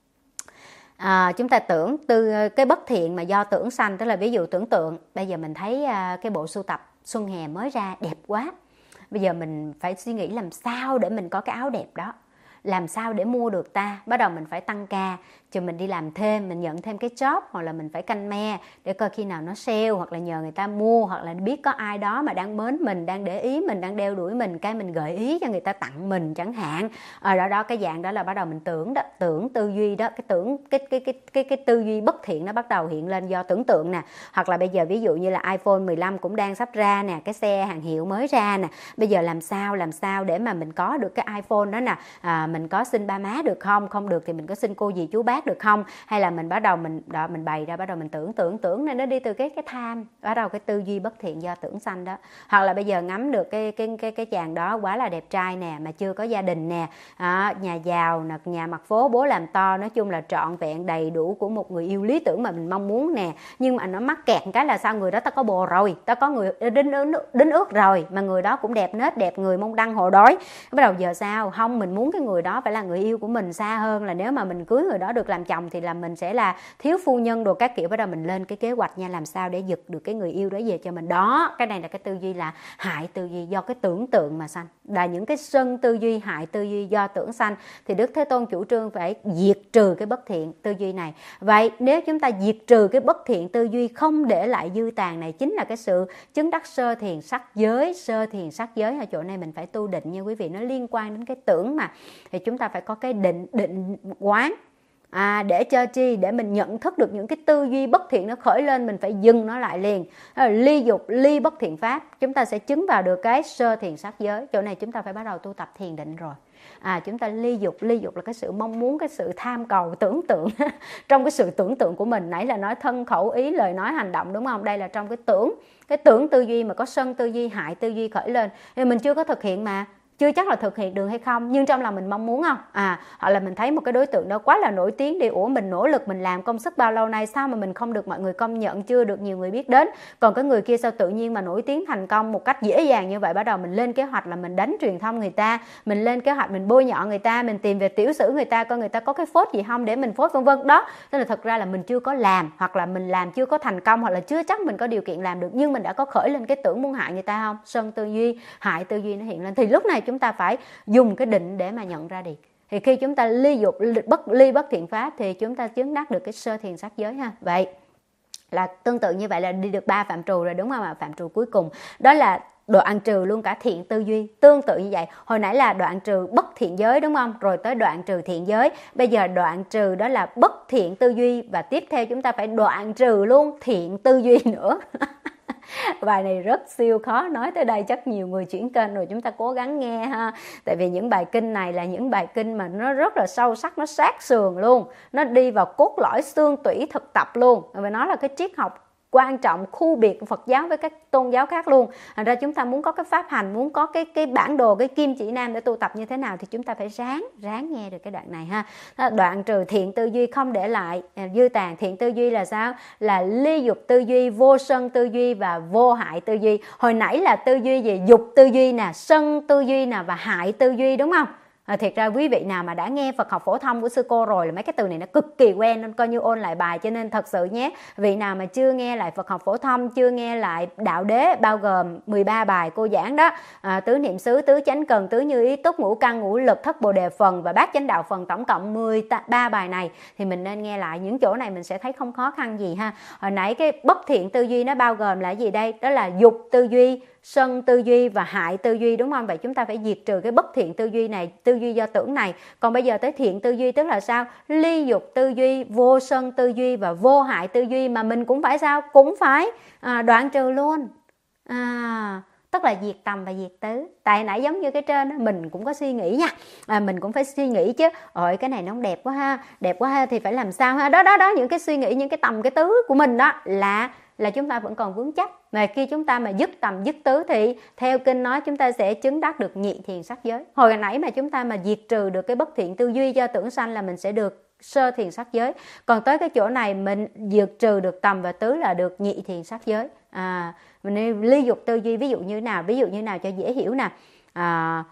Speaker 1: à, chúng ta tưởng từ cái bất thiện mà do tưởng sanh, tức là ví dụ tưởng tượng bây giờ mình thấy à, cái bộ sưu tập xuân hè mới ra đẹp quá, bây giờ mình phải suy nghĩ làm sao để mình có cái áo đẹp đó, làm sao để mua được ta. Bắt đầu mình phải tăng ca, cho mình đi làm thêm, mình nhận thêm cái job, hoặc là mình phải canh me để coi khi nào nó sale, hoặc là nhờ người ta mua, hoặc là biết có ai đó mà đang mến mình, đang để ý mình, đang đeo đuổi mình, cái mình gợi ý cho người ta tặng mình chẳng hạn. Ở đó đó cái dạng đó là bắt đầu mình tưởng đó, tưởng tư duy đó, cái tưởng cái cái cái cái cái tư duy bất thiện nó bắt đầu hiện lên do tưởng tượng nè. Hoặc là bây giờ ví dụ như là iPhone mười lăm cũng đang sắp ra nè, cái xe hàng hiệu mới ra nè, bây giờ làm sao làm sao để mà mình có được cái iPhone đó nè. À, mình có xin ba má được không? Không được thì mình có xin cô dì chú bác được không? Hay là mình bắt đầu mình đó mình bày ra, bắt đầu mình tưởng tưởng tưởng này nó đi từ cái cái tham, bắt đầu cái tư duy bất thiện do tưởng sanh đó. Hoặc là bây giờ ngắm được cái cái cái cái chàng đó quá là đẹp trai nè, mà chưa có gia đình nè, à, nhà giàu nè, nhà mặt phố, bố làm to, nói chung là trọn vẹn đầy đủ của một người yêu lý tưởng mà mình mong muốn nè. Nhưng mà nó mắc kẹt cái là sao, người đó ta có bồ rồi, ta có người đính đính ước rồi, mà người đó cũng đẹp nết, đẹp người, mông đăng hộ đói. Bắt đầu giờ sao? Không, mình muốn cái người đó phải là người yêu của mình xa hơn, là nếu mà mình cưới người đó được làm chồng thì là mình sẽ là thiếu phu nhân đồ các kiểu. Bắt đầu mình lên cái kế hoạch nha, làm sao để giật được cái người yêu đó về cho mình. Đó, cái này là cái tư duy là hại tư duy do cái tưởng tượng mà sanh. Là những cái sân tư duy, hại tư duy do tưởng sanh. Thì Đức Thế Tôn chủ trương phải diệt trừ cái bất thiện tư duy này. Vậy nếu chúng ta diệt trừ cái bất thiện tư duy, không để lại dư tàn này, chính là cái sự chứng đắc sơ thiền sắc giới. Sơ thiền sắc giới ở chỗ này mình phải tu định nha quý vị, nó liên quan đến cái tưởng mà. Thì chúng ta phải có cái định định quán. À, để cho chi? Để mình nhận thức được những cái tư duy bất thiện nó khởi lên, mình phải dừng nó lại liền. Ly dục, ly bất thiện pháp, chúng ta sẽ chứng vào được cái sơ thiền sắc giới. Chỗ này chúng ta phải bắt đầu tu tập thiền định rồi. À, chúng ta ly dục, ly dục là cái sự mong muốn, cái sự tham cầu, tưởng tượng trong cái sự tưởng tượng của mình. Nãy là nói thân khẩu ý, lời nói hành động, đúng không? Đây là trong cái tưởng, cái tưởng tư duy mà có sân tư duy, hại tư duy khởi lên. Thì mình chưa có thực hiện mà, chưa chắc là thực hiện được hay không, nhưng trong lòng mình mong muốn không? À, hoặc là mình thấy một cái đối tượng đó quá là nổi tiếng đi, ủa mình nỗ lực, mình làm công sức bao lâu nay, sao mà mình không được mọi người công nhận, chưa được nhiều người biết đến. Còn cái người kia sao tự nhiên mà nổi tiếng thành công một cách dễ dàng như vậy. Bắt đầu mình lên kế hoạch là mình đánh truyền thông người ta, mình lên kế hoạch mình bôi nhọ người ta, mình tìm về tiểu sử người ta, coi người ta có cái phốt gì không để mình phốt vân vân. Đó, nên là thật ra là mình chưa có làm, hoặc là mình làm chưa có thành công, hoặc là chưa chắc mình có điều kiện làm được, nhưng mình đã có khởi lên cái tưởng muốn hại người ta không? Sân tư duy, hại tư duy nó hiện lên. Thì lúc này chúng ta phải dùng cái định để mà nhận ra đi. Thì khi chúng ta ly dục, bất ly bất thiện pháp thì chúng ta chứng đắc được cái sơ thiền sắc giới ha. Vậy là tương tự như vậy là đi được ba phạm trù rồi, đúng không ạ? Phạm trù cuối cùng đó là đoạn trừ luôn cả thiện tư duy. Tương tự như vậy, hồi nãy là đoạn trừ bất thiện giới, đúng không? Rồi tới đoạn trừ thiện giới. Bây giờ đoạn trừ đó là bất thiện tư duy, và tiếp theo chúng ta phải đoạn trừ luôn thiện tư duy nữa. Bài này rất siêu khó, nói tới đây chắc nhiều người chuyển kênh rồi, chúng ta cố gắng nghe ha. Tại vì những bài kinh này là những bài kinh mà nó rất là sâu sắc, nó sát sườn luôn, nó đi vào cốt lõi xương tủy thực tập luôn. Và nó là cái triết học quan trọng, khu biệt của Phật giáo với các tôn giáo khác luôn. Thành ra chúng ta muốn có cái pháp hành, muốn có cái cái bản đồ, cái kim chỉ nam để tu tập như thế nào thì chúng ta phải ráng ráng nghe được cái đoạn này ha. Đoạn trừ thiện tư duy, không để lại dư tàn. Thiện tư duy là sao? Là ly dục tư duy, vô sân tư duy và vô hại tư duy. Hồi nãy là tư duy về dục tư duy nè, sân tư duy nè và hại tư duy, đúng không? À, thiệt ra quý vị nào mà đã nghe Phật học phổ thông của sư cô rồi là mấy cái từ này nó cực kỳ quen, nên coi như ôn lại bài. Cho nên thật sự nhé, vị nào mà chưa nghe lại Phật học phổ thông, chưa nghe lại đạo đế bao gồm mười ba bài cô giảng đó, à, tứ niệm xứ, tứ chánh cần, tứ như ý túc, ngũ căn ngũ lực, thất bồ đề phần và bát chánh đạo phần, tổng cộng mười ba bài này thì mình nên nghe lại. Những chỗ này mình sẽ thấy không khó khăn gì ha. Hồi nãy cái bất thiện tư duy nó bao gồm là gì đây? Đó là dục tư duy, sân tư duy và hại tư duy, đúng không? Vậy chúng ta phải diệt trừ cái bất thiện tư duy này, tư duy do tưởng này. Còn bây giờ tới thiện tư duy tức là sao? Ly dục tư duy, vô sân tư duy và vô hại tư duy, mà mình cũng phải sao? Cũng phải à, đoạn trừ luôn. À, tức là diệt tầm và diệt tứ. Tại nãy giống như cái trên đó, mình cũng có suy nghĩ nha, à, mình cũng phải suy nghĩ chứ, ôi cái này nó không đẹp quá ha, đẹp quá ha thì phải làm sao ha. Đó đó đó, những cái suy nghĩ, những cái tầm cái tứ của mình đó là là chúng ta vẫn còn vướng chấp. Mà khi chúng ta mà dứt tầm dứt tứ thì theo kinh nói chúng ta sẽ chứng đắc được nhị thiền sắc giới. Hồi nãy mà chúng ta mà diệt trừ được cái bất thiện tư duy do tưởng sanh là mình sẽ được sơ thiền sắc giới. Còn tới cái chỗ này mình diệt trừ được tầm và tứ là được nhị thiền sắc giới. À, mình ly dục tư duy ví dụ như nào? Ví dụ như nào cho dễ hiểu nè. À,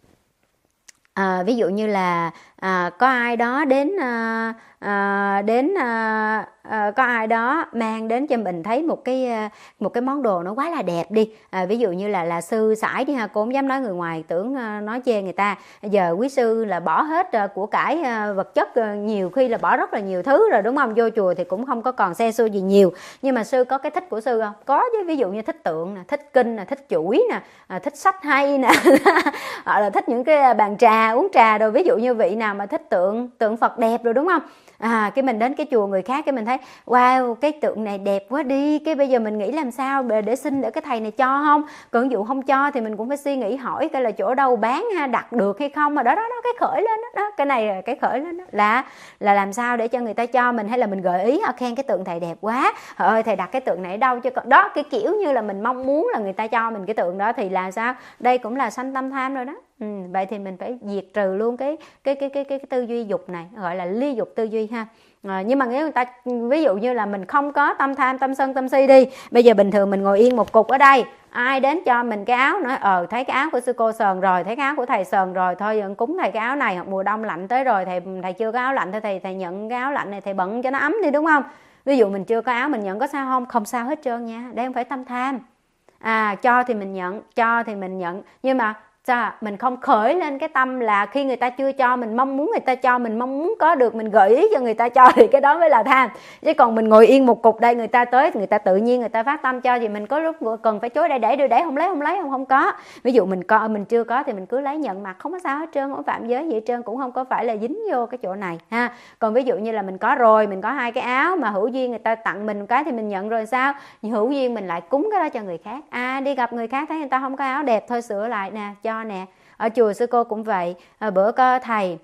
Speaker 1: à, ví dụ như là à, có ai đó đến à, à, đến à, à, có ai đó mang đến cho mình thấy một cái một cái món đồ nó quá là đẹp đi, à, ví dụ như là là sư sãi đi ha, cô không dám nói người ngoài tưởng uh, nói chê người ta. Giờ quý sư là bỏ hết uh, của cải uh, vật chất, uh, nhiều khi là bỏ rất là nhiều thứ rồi, đúng không? Vô chùa thì cũng không có còn xe xu gì nhiều, nhưng mà sư có cái thích của sư không? Có chứ, ví dụ như thích tượng nè, thích kinh nè, thích chuỗi nè, à, thích sách hay nè hoặc là thích những cái bàn trà, uống trà rồi. Ví dụ như vị nào mà thích tượng tượng Phật đẹp rồi, đúng không? À, cái mình đến cái chùa người khác cái mình thấy wow cái tượng này đẹp quá đi, cái bây giờ mình nghĩ làm sao để, để xin để cái thầy này cho không. Còn ví dụ không cho thì mình cũng phải suy nghĩ hỏi cái là chỗ đâu bán ha, đặt được hay không. Mà đó đó đó cái khởi lên đó, đó cái này là cái khởi lên đó là là làm sao để cho người ta cho mình, hay là mình gợi ý họ khen cái tượng thầy đẹp quá, trời ơi thầy đặt cái tượng này ở đâu chứ. Đó cái kiểu như là mình mong muốn là người ta cho mình cái tượng đó thì là sao? Đây cũng là sanh tâm tham rồi đó. Ừ, vậy thì mình phải diệt trừ luôn cái cái cái cái cái, cái tư duy dục này, gọi là ly dục tư duy ha. À, nhưng mà nếu người ta ví dụ như là mình không có tâm tham, tâm sân, tâm si đi, bây giờ bình thường mình ngồi yên một cục ở đây, ai đến cho mình cái áo nói ờ thấy cái áo của sư cô sờn rồi, thấy cái áo của thầy sờn rồi, thôi giờ cúng thầy cái áo này, hoặc mùa đông lạnh tới rồi thầy thầy chưa có áo lạnh thì thầy thầy nhận cái áo lạnh này thầy bận cho nó ấm đi, đúng không? Ví dụ mình chưa có áo mình nhận có sao không? Không sao hết trơn nha, đây không phải tâm tham. À, cho thì mình nhận, cho thì mình nhận, nhưng mà sao mình không khởi lên cái tâm là khi người ta chưa cho mình mong muốn người ta cho, mình mong muốn có được, mình gợi ý cho người ta cho thì cái đó mới là tham. Chứ còn mình ngồi yên một cục đây, người ta tới người ta tự nhiên người ta phát tâm cho thì mình có lúc cần phải chối đây để đưa để không lấy không lấy không không có. Ví dụ mình có mình chưa có thì mình cứ lấy nhận mặt, không có sao hết trơn, không phạm giới gì hết trơn, cũng không có phải là dính vô cái chỗ này ha. Còn ví dụ như là mình có rồi, mình có hai cái áo mà hữu duyên người ta tặng mình cái thì mình nhận rồi sao? Hữu duyên mình lại cúng cái đó cho người khác. À, đi gặp người khác thấy người ta không có áo đẹp thôi sửa lại nè, cho nè. Ở chùa sư cô cũng vậy. À, bữa có thầy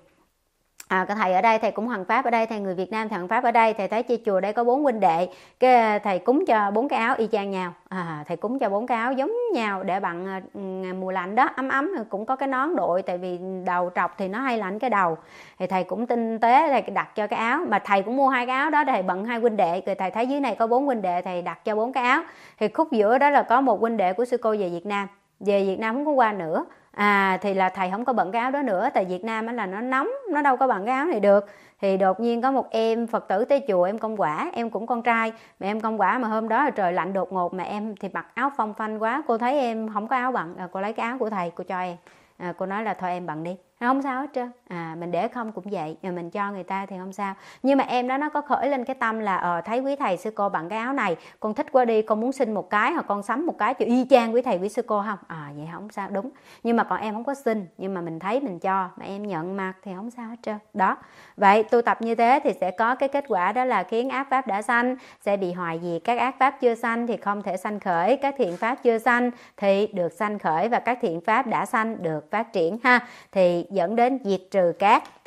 Speaker 1: à, cái thầy ở đây, thầy cũng hoằng pháp ở đây, thầy người Việt Nam thầy hoằng pháp ở đây, thầy thấy chi chùa đây có bốn huynh đệ, cái thầy cúng cho bốn cái áo y chang nhau. À, thầy cúng cho bốn cái áo giống nhau để bằng uh, mùa lạnh đó, ấm ấm, cũng có cái nón đội, tại vì đầu trọc thì nó hay lạnh cái đầu, thì thầy cũng tinh tế thầy đặt cho cái áo, mà thầy cũng mua hai cái áo đó, thầy bận hai huynh đệ, rồi thầy thấy dưới này có bốn huynh đệ, thầy đặt cho bốn cái áo. Thì khúc giữa đó là có một huynh đệ của sư cô về Việt Nam, về Việt Nam không có qua nữa. À, thì là thầy không có bận cái áo đó nữa, tại Việt Nam là nó nóng, nó đâu có bận cái áo này được. Thì đột nhiên có một em Phật tử tới chùa, em công quả, em cũng con trai, mà em công quả mà hôm đó là trời lạnh đột ngột, mà em thì mặc áo phong phanh quá, cô thấy em không có áo bận, à, cô lấy cái áo của thầy cô cho em. À, cô nói là thôi em bận đi, không sao hết trơn. À, mình để không cũng vậy, mà mình cho người ta thì không sao. Nhưng mà em đó nó có khởi lên cái tâm là ờ thấy quý thầy sư cô bận cái áo này, con thích quá đi, con muốn xin một cái hoặc con sắm một cái cho y chang quý thầy quý sư cô không? À vậy không sao, đúng. Nhưng mà còn em không có xin, nhưng mà mình thấy mình cho, mà em nhận mặc thì không sao hết trơn. Đó. Vậy tu tập như thế thì sẽ có cái kết quả, đó là khiến ác pháp đã sanh sẽ bị hoại diệt, các ác pháp chưa sanh thì không thể sanh khởi, các thiện pháp chưa sanh thì được sanh khởi, và các thiện pháp đã sanh được phát triển ha. Thì dẫn đến diệt trừ các thiện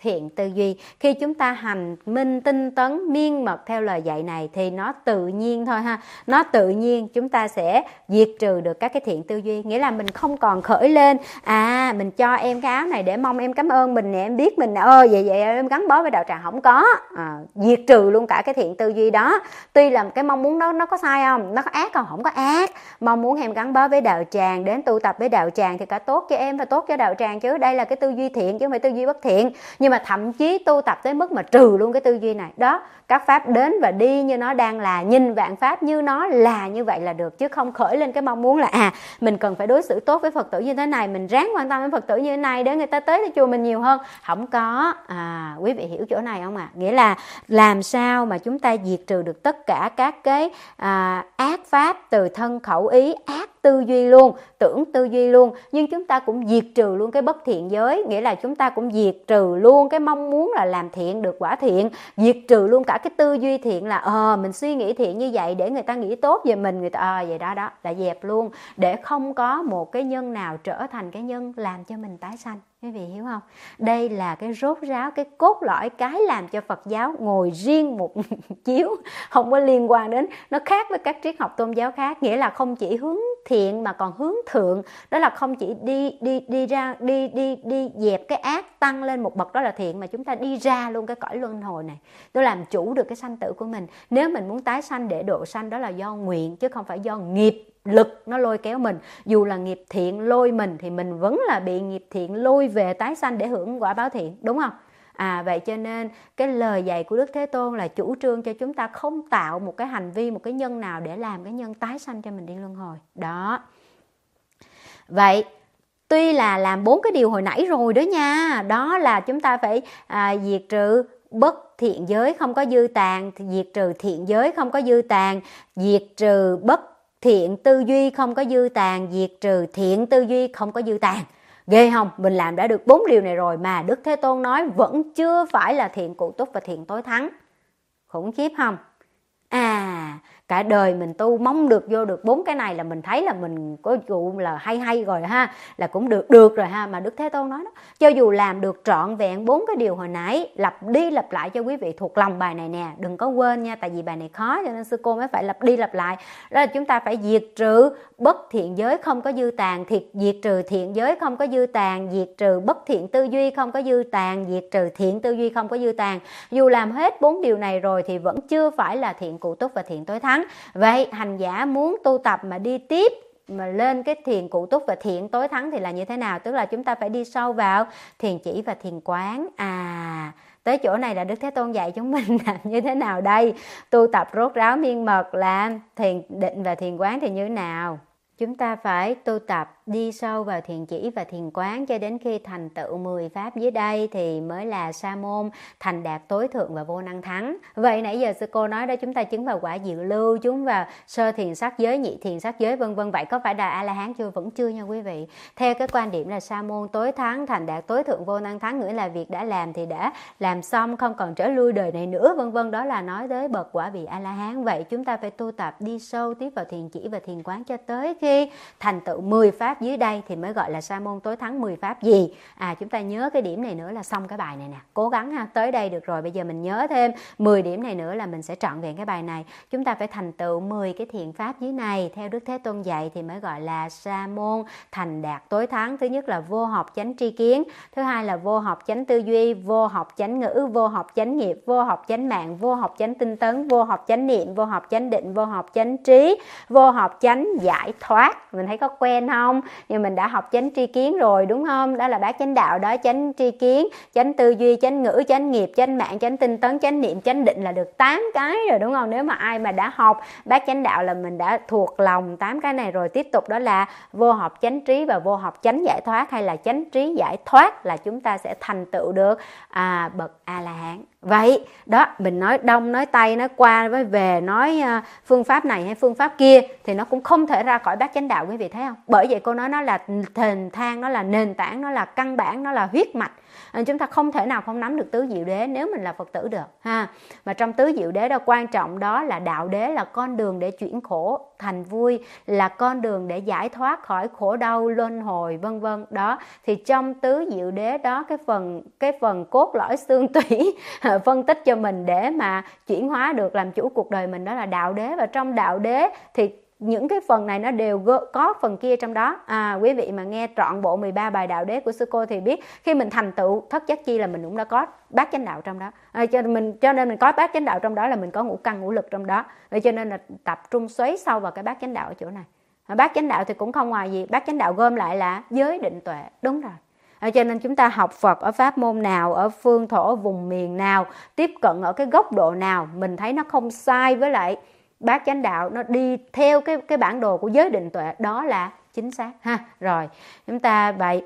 Speaker 1: thiện tư duy. Khi chúng ta hành minh tinh tấn miên mật theo lời dạy này thì nó tự nhiên thôi ha, nó tự nhiên chúng ta sẽ diệt trừ được các cái thiện tư duy. Nghĩa là mình không còn khởi lên à mình cho em cái áo này để mong em cảm ơn mình nè, em biết mình ơ vậy vậy em gắn bó với đạo tràng, không có. À, diệt trừ luôn cả cái thiện tư duy đó. Tuy là cái mong muốn đó nó có sai không, nó có ác không, không có ác. Mong muốn em gắn bó với đạo tràng, đến tu tập với đạo tràng thì cả tốt cho em và tốt cho đạo tràng chứ, đây là cái tư duy thiện chứ không phải tư duy bất thiện. Nhưng mà thậm chí tu tập tới mức mà trừ luôn cái tư duy này đó, các pháp đến và đi như nó đang là, nhìn vạn pháp như nó là như vậy là được, chứ không khởi lên cái mong muốn là à mình cần phải đối xử tốt với Phật tử như thế này, mình ráng quan tâm với Phật tử như thế này để người ta tới cái chùa mình nhiều hơn. Không có. À, quý vị hiểu chỗ này không ạ? À? Nghĩa là làm sao mà chúng ta diệt trừ được tất cả các cái à, ác pháp từ thân khẩu ý, ác tư duy luôn, tưởng tư duy luôn, nhưng chúng ta cũng diệt trừ luôn cái bất thiện giới. Nghĩa là chúng ta cũng diệt trừ luôn cái mong muốn là làm thiện được quả thiện, diệt trừ luôn cả cái tư duy thiện là ờ mình suy nghĩ thiện như vậy để người ta nghĩ tốt về mình, người ta ờ vậy đó đó là dẹp luôn, để không có một cái nhân nào trở thành cái nhân làm cho mình tái sanh. Quý vị hiểu không? Đây là cái rốt ráo, cái cốt lõi, cái làm cho Phật giáo ngồi riêng một chiếu, không có liên quan đến, nó khác với các triết học tôn giáo khác. Nghĩa là không chỉ hướng thiện mà còn hướng thượng, đó là không chỉ đi đi đi ra đi đi đi dẹp cái ác, tăng lên một bậc đó là thiện, mà chúng ta đi ra luôn cái cõi luân hồi này, tôi làm chủ được cái sanh tử của mình. Nếu mình muốn tái sanh để độ sanh, đó là do nguyện chứ không phải do nghiệp lực nó lôi kéo mình. Dù là nghiệp thiện lôi mình thì mình vẫn là bị nghiệp thiện lôi về tái sanh để hưởng quả báo thiện, đúng không? À, vậy cho nên cái lời dạy của Đức Thế Tôn là chủ trương cho chúng ta không tạo một cái hành vi, một cái nhân nào để làm cái nhân tái sanh cho mình đi luân hồi. Đó. Vậy tuy là làm bốn cái điều hồi nãy rồi đó nha, đó là chúng ta phải à, diệt trừ bất thiện giới không có dư tàn, diệt trừ thiện giới không có dư tàn, diệt trừ bất thiện tư duy không có dư tàn, diệt trừ thiện tư duy không có dư tàn. Ghê không? Mình làm đã được bốn điều này rồi mà Đức Thế Tôn nói vẫn chưa phải là thiện cụ túc và thiện tối thắng. Khủng khiếp không? À, cả đời mình tu mong được vô được bốn cái này là mình thấy là mình có vụ là hay hay rồi ha, là cũng được được rồi ha. Mà Đức Thế Tôn nói đó, cho dù làm được trọn vẹn bốn cái điều hồi nãy, lặp đi lặp lại cho quý vị thuộc lòng bài này nè, đừng có quên nha, tại vì bài này khó cho nên sư cô mới phải lặp đi lặp lại. Đó là chúng ta phải diệt trừ bất thiện giới không có dư tàn, thiệt diệt trừ thiện giới không có dư tàn, diệt trừ bất thiện tư duy không có dư tàn, diệt trừ thiện tư duy không có dư tàn. Dù làm hết bốn điều này rồi thì vẫn chưa phải là thiện cụ túc và thiện tối thắng. Vậy hành giả muốn tu tập mà đi tiếp mà lên cái thiền cụ túc và thiện tối thắng thì là như thế nào? Tức là chúng ta phải đi sâu vào thiền chỉ và thiền quán. À, tới chỗ này là Đức Thế Tôn dạy chúng mình làm như thế nào đây? Tu tập rốt ráo miên mật là thiền định và thiền quán thì như thế nào? Chúng ta phải tu tập đi sâu vào thiền chỉ và thiền quán cho đến khi thành tựu mười pháp dưới đây thì mới là sa môn, thành đạt tối thượng và vô năng thắng. Vậy nãy giờ sư cô nói đó, chúng ta chứng vào quả dự lưu, chúng vào sơ thiền sắc giới, nhị thiền sắc giới vân vân. Vậy có phải là A-la-hán chưa? Vẫn chưa nha quý vị. Theo cái quan điểm là sa môn tối thắng, thành đạt tối thượng vô năng thắng, nghĩa là việc đã làm thì đã làm xong, không còn trở lui đời này nữa vân vân. Đó là nói tới bậc quả vị A-la-hán. Vậy chúng ta phải tu tập đi sâu tiếp vào thiền chỉ và thiền quán cho tới khi thành tựu mười pháp dưới đây thì mới gọi là sa môn tối thắng. mười pháp gì? À, chúng ta nhớ cái điểm này nữa là xong cái bài này nè. Cố gắng ha, tới đây được rồi, bây giờ mình nhớ thêm mười điểm này nữa là mình sẽ trọn vẹn cái bài này. Chúng ta phải thành tựu mười cái thiện pháp dưới này theo Đức Thế Tôn dạy thì mới gọi là sa môn thành đạt tối thắng. Thứ nhất là vô học chánh tri kiến, thứ hai là vô học chánh tư duy, vô học chánh ngữ, vô học chánh nghiệp, vô học chánh mạng, vô học chánh tinh tấn, vô học chánh niệm, vô học chánh định, vô học chánh trí, vô học chánh giải thoát. Mình thấy có quen không? Nhưng mình đã học chánh tri kiến rồi đúng không? Đó là bát chánh đạo đó, chánh tri kiến, chánh tư duy, chánh ngữ, chánh nghiệp, chánh mạng, chánh tinh tấn, chánh niệm, chánh định là được tám cái rồi đúng không? Nếu mà ai mà đã học bát chánh đạo là mình đã thuộc lòng tám cái này rồi. Tiếp tục đó là vô học chánh trí và vô học chánh giải thoát hay là chánh trí giải thoát là chúng ta sẽ thành tựu được à, bậc A-la-hán. Vậy đó, mình nói đông nói tây, nói qua với về, nói uh, phương pháp này hay phương pháp kia thì nó cũng không thể ra khỏi bát chánh đạo, quý vị thấy không? Bởi vậy cô nói nó là thềm thang, nó là nền tảng, nó là căn bản, nó là huyết mạch. À, chúng ta không thể nào không nắm được tứ diệu đế nếu mình là Phật tử được ha. Mà trong tứ diệu đế đó quan trọng đó là đạo đế, là con đường để chuyển khổ thành vui, là con đường để giải thoát khỏi khổ đau luân hồi vân vân đó. Thì trong tứ diệu đế đó, cái phần cái phần cốt lõi xương tủy phân tích cho mình để mà chuyển hóa được, làm chủ cuộc đời mình, đó là đạo đế. Và trong đạo đế thì những cái phần này nó đều có phần kia trong đó. À, quý vị mà nghe trọn bộ mười ba bài đạo đế của sư cô thì biết khi mình thành tựu thất giác chi là mình cũng đã có bát chánh đạo trong đó. À, cho mình cho nên mình có bát chánh đạo trong đó là mình có ngũ căn ngũ lực trong đó. Vậy cho nên là tập trung xoáy sâu vào cái bát chánh đạo ở chỗ này. À, bát chánh đạo thì cũng không ngoài gì, bát chánh đạo gom lại là giới định tuệ. Đúng rồi. À, cho nên chúng ta học Phật ở pháp môn nào, ở phương thổ vùng miền nào, tiếp cận ở cái góc độ nào, mình thấy nó không sai với lại bát chánh đạo, nó đi theo cái cái bản đồ của giới định tuệ, đó là chính xác ha. Rồi chúng ta vậy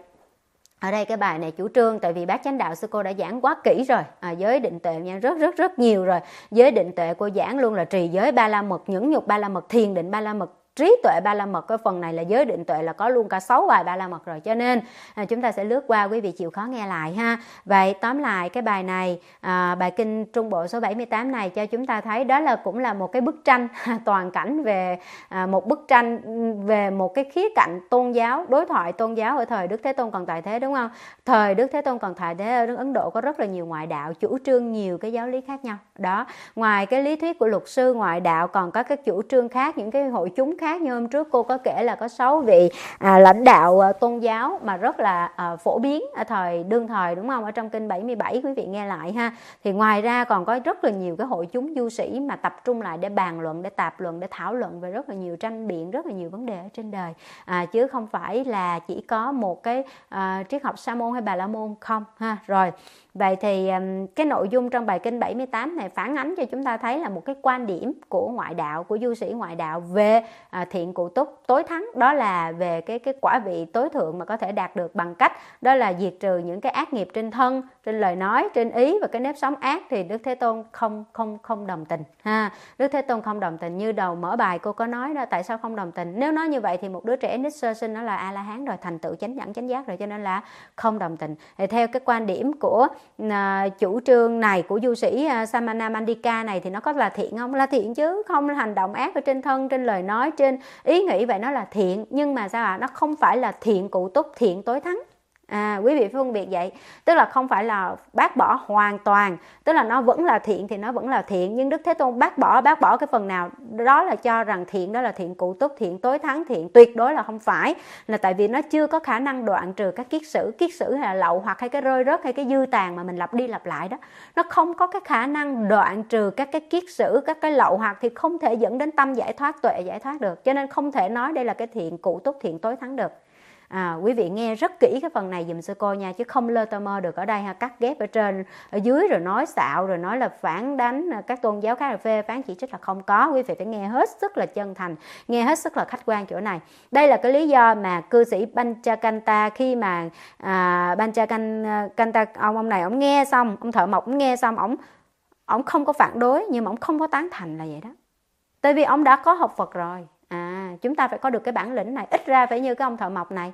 Speaker 1: ở đây cái bài này chủ trương, tại vì bát chánh đạo sư cô đã giảng quá kỹ rồi. À, giới định tuệ nha, rất rất rất nhiều rồi. Giới định tuệ cô giảng luôn là trì giới ba la mật, nhẫn nhục ba la mật, thiền định ba la mật, trí tuệ ba la mật. Cái phần này là giới định tuệ là có luôn cả sáu bài ba la mật rồi, cho nên à, chúng ta sẽ lướt qua, quý vị chịu khó nghe lại ha. Vậy tóm lại cái bài này, à, bài kinh Trung Bộ số bảy mươi tám này cho chúng ta thấy đó là cũng là một cái bức tranh toàn cảnh về à, một bức tranh về một cái khía cạnh tôn giáo, đối thoại tôn giáo ở thời Đức Thế Tôn còn tại thế, đúng không? Thời Đức Thế Tôn còn tại thế ở Ấn Độ có rất là nhiều ngoại đạo chủ trương nhiều cái giáo lý khác nhau đó. Ngoài cái lý thuyết của luật sư ngoại đạo còn có các chủ trương khác, những cái hội chúng khác. Như hôm trước cô có kể là có sáu vị à, lãnh đạo à, tôn giáo mà rất là à, phổ biến ở thời đương thời, đúng không? Ở trong kinh bảy mươi bảy quý vị nghe lại ha. Thì ngoài ra còn có rất là nhiều cái hội chúng du sĩ mà tập trung lại để bàn luận, để tạp luận, để thảo luận về rất là nhiều tranh biện, rất là nhiều vấn đề ở trên đời, à, chứ không phải là chỉ có một cái à, triết học sa môn hay bà la môn không ha. Rồi vậy thì cái nội dung trong bài kinh bảy mươi tám này phản ánh cho chúng ta thấy là một cái quan điểm của ngoại đạo, của du sĩ ngoại đạo về à, thiện cụ túc tối thắng, đó là về cái cái quả vị tối thượng mà có thể đạt được bằng cách đó là diệt trừ những cái ác nghiệp trên thân, trên lời nói, trên ý và cái nếp sống ác. Thì Đức Thế Tôn không không không đồng tình ha. Đức Thế Tôn không đồng tình, như đầu mở bài cô có nói đó. Tại sao không đồng tình? Nếu nói như vậy thì một đứa trẻ nít sơ sinh nó là A La Hán rồi, thành tựu chánh đẳng chánh giác rồi, cho nên là không đồng tình. Thì theo cái quan điểm của À, chủ trương này của du sĩ à, Samana Mandika này thì nó có là thiện không? Là thiện chứ, không hành động ác ở trên thân, trên lời nói, trên ý nghĩ, vậy nó là thiện. Nhưng mà sao ạ? À? Nó không phải là thiện cụ túc, thiện tối thắng. À, quý vị phân biệt vậy, tức là không phải là bác bỏ hoàn toàn, tức là nó vẫn là thiện thì nó vẫn là thiện, nhưng Đức Thế Tôn bác bỏ bác bỏ cái phần nào đó là cho rằng thiện đó là thiện cụ túc, thiện tối thắng, thiện tuyệt đối là không phải, là tại vì nó chưa có khả năng đoạn trừ các kiết sử, kiết sử hay là lậu hoặc hay cái rơi rớt hay cái dư tàn mà mình lặp đi lặp lại đó, nó không có cái khả năng đoạn trừ các cái kiết sử, các cái lậu hoặc thì không thể dẫn đến tâm giải thoát, tuệ giải thoát được, cho nên không thể nói đây là cái thiện cụ túc, thiện tối thắng được. À, quý vị nghe rất kỹ cái phần này dùm sư cô nha, chứ không lơ tơ mơ được ở đây ha, cắt ghép ở trên ở dưới rồi nói xạo rồi nói là phản đánh các tôn giáo khác, là phê phán chỉ trích, là không có. Quý vị phải nghe hết sức là chân thành, nghe hết sức là khách quan chỗ này. Đây là cái lý do mà cư sĩ Panchakanta khi mà à, Panchakanta ông ông này ông nghe xong, ông thợ mộc ông nghe xong, ông ông không có phản đối nhưng mà ông không có tán thành là vậy đó. Tại vì ông đã có học Phật rồi. À, chúng ta phải có được cái bản lĩnh này, ít ra phải như cái ông thợ mộc này.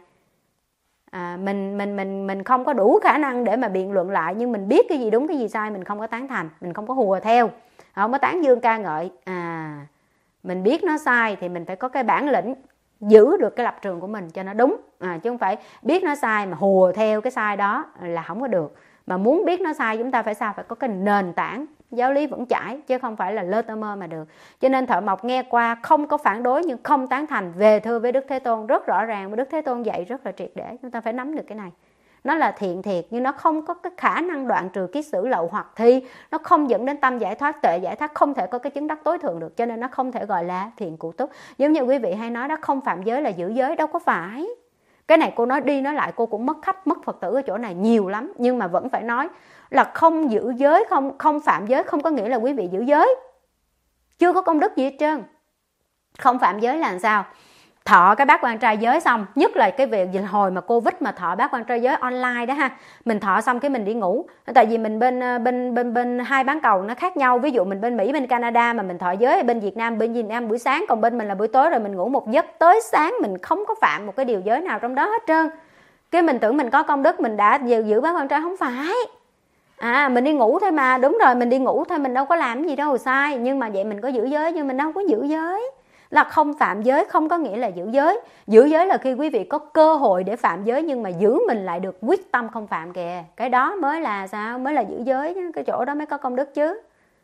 Speaker 1: À, mình mình mình mình không có đủ khả năng để mà biện luận lại, nhưng mình biết cái gì đúng cái gì sai, mình không có tán thành, mình không có hùa theo, không có tán dương ca ngợi. À, mình biết nó sai thì mình phải có cái bản lĩnh giữ được cái lập trường của mình cho nó đúng, à, chứ không phải biết nó sai mà hùa theo cái sai đó là không có được. Mà muốn biết nó sai chúng ta phải sao? Phải có cái nền tảng giáo lý vững chãi, chứ không phải là lơ tơ mơ mà được. Cho nên thợ mộc nghe qua không có phản đối nhưng không tán thành, về thưa với Đức Thế Tôn rất rõ ràng, và Đức Thế Tôn dạy rất là triệt để. Chúng ta phải nắm được cái này. Nó là thiện thiệt nhưng nó không có cái khả năng đoạn trừ kiết sử lậu hoặc thi, nó không dẫn đến tâm giải thoát, tuệ giải thoát, không thể có cái chứng đắc tối thượng được, cho nên nó không thể gọi là thiện cụ túc. Giống như quý vị hay nói đó, không phạm giới là giữ giới, đâu có phải. Cái này cô nói đi nói lại cô cũng mất khách, mất Phật tử ở chỗ này nhiều lắm, nhưng mà vẫn phải nói là không giữ giới, không không phạm giới không có nghĩa là quý vị giữ giới chưa có công đức gì hết trơn. Không phạm giới là làm sao? thọ cái bát quan trai giới xong, nhất là cái việc hồi mà Covid mà thọ bát quan trai giới online đó ha, mình thọ xong cái mình đi ngủ. Tại vì mình bên bên bên bên hai bán cầu nó khác nhau, ví dụ mình bên Mỹ bên Canada mà mình thọ giới, bên Việt Nam bên Việt Nam buổi sáng, còn bên mình là buổi tối, rồi mình ngủ một giấc tới sáng mình không có phạm một cái điều giới nào trong đó hết trơn. Cái mình tưởng mình có công đức, mình đã giữ, giữ bát quan trai, không phải. À mình đi ngủ thôi mà, đúng rồi, mình đi ngủ thôi, mình đâu có làm gì đâu sai. Nhưng mà vậy mình có giữ giới, nhưng mình đâu có giữ giới. Là không phạm giới không có nghĩa là giữ giới. Giữ giới là khi quý vị có cơ hội để phạm giới, nhưng mà giữ mình lại được quyết tâm không phạm kìa. Cái đó mới là sao? Mới là giữ giới, cái chỗ đó mới có công đức chứ.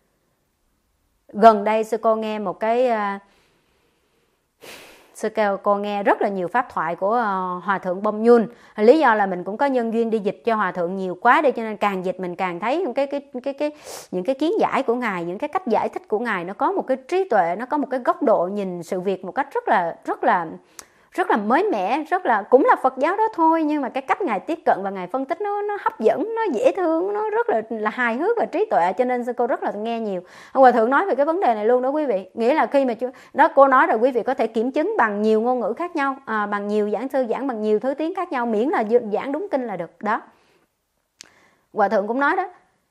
Speaker 1: Gần đây sư cô nghe một cái uh, sư cô nghe rất là nhiều pháp thoại của uh, Hòa thượng Bông Nhun. Lý do là mình cũng có nhân duyên đi dịch cho Hòa thượng nhiều quá đi, cho nên càng dịch mình càng thấy cái, cái, cái, cái, những cái kiến giải của Ngài, những cái cách giải thích của Ngài nó có một cái trí tuệ, nó có một cái góc độ nhìn sự việc một cách rất là rất là rất là mới mẻ, rất là cũng là Phật giáo đó thôi, nhưng mà cái cách Ngài tiếp cận và Ngài phân tích nó nó hấp dẫn, nó dễ thương, nó rất là là hài hước và trí tuệ, cho nên cô rất là nghe nhiều. Hòa thượng nói về cái vấn đề này luôn đó quý vị, nghĩa là khi mà đó cô nói rồi, quý vị có thể kiểm chứng bằng nhiều ngôn ngữ khác nhau, à, bằng nhiều giảng sư giảng bằng nhiều thứ tiếng khác nhau, miễn là giảng đúng kinh là được đó. Hòa thượng cũng nói đó,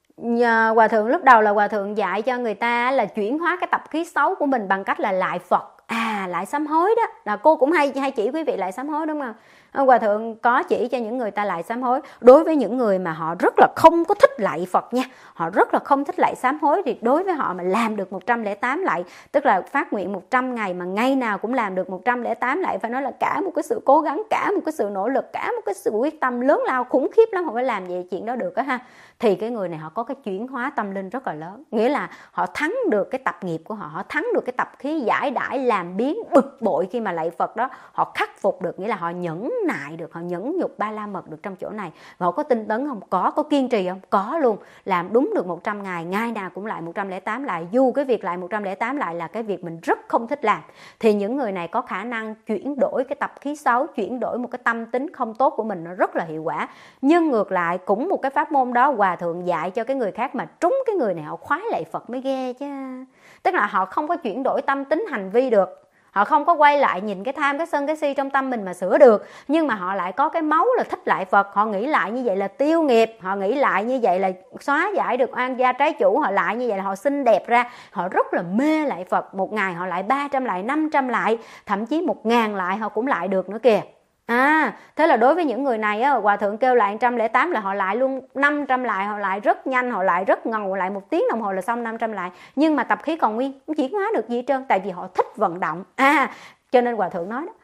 Speaker 1: nhờ Hòa thượng lúc đầu là Hòa thượng dạy cho người ta là chuyển hóa cái tập khí xấu của mình bằng cách là lại Phật. À, lại sám hối đó, là cô cũng hay hay chỉ quý vị lại sám hối đúng không? Hòa thượng có chỉ cho những người ta lại sám hối. Đối với những người mà họ rất là không có thích lại Phật nha, họ rất là không thích lại sám hối, thì đối với họ mà làm được một trăm lẻ tám lại, tức là phát nguyện một trăm ngày mà ngày nào cũng làm được một trăm lẻ tám lại, phải nói là cả một cái sự cố gắng, cả một cái sự nỗ lực, cả một cái sự quyết tâm lớn lao khủng khiếp lắm, họ phải làm vậy chuyện đó được á ha. Thì cái người này họ có cái chuyển hóa tâm linh rất là lớn, nghĩa là họ thắng được cái tập nghiệp của họ, họ thắng được cái tập khí giải đãi làm biến bực bội khi mà lạy Phật đó, họ khắc phục được, nghĩa là họ nhẫn nại được, họ nhẫn nhục ba la mật được trong chỗ này. Và họ có tinh tấn không? Có. Có kiên trì không? Có luôn. Làm đúng được một trăm ngày, ngày nào cũng lại một trăm lẻ tám lại, dù cái việc lại một trăm lẻ tám lại là cái việc mình rất không thích làm, thì những người này có khả năng chuyển đổi cái tập khí xấu, chuyển đổi một cái tâm tính không tốt của mình, nó rất là hiệu quả. Nhưng ngược lại cũng một cái pháp môn đó Hòa thượng dạy cho cái người khác mà trúng cái người này họ khoái lạy Phật mới ghê chứ. Tức là họ không có chuyển đổi tâm tính hành vi được, họ không có quay lại nhìn cái tham, cái sân, cái si trong tâm mình mà sửa được, nhưng mà họ lại có cái máu là thích lại Phật. Họ nghĩ lại như vậy là tiêu nghiệp, họ nghĩ lại như vậy là xóa giải được oan gia trái chủ, họ lại như vậy là họ xinh đẹp ra, họ rất là mê lại Phật. Một ngày họ lại ba trăm lại, năm trăm lại, thậm chí một ngàn lại họ cũng lại được nữa kìa. À, thế là đối với những người này á, Hòa thượng kêu lại một trăm lẻ tám là họ lại luôn năm trăm lại, họ lại rất nhanh, họ lại rất ngầu, lại một tiếng đồng hồ là xong năm trăm lại. Nhưng mà tập khí còn nguyên, không chuyển hóa được gì hết trơn, tại vì họ thích vận động. À, cho nên Hòa thượng nói đó,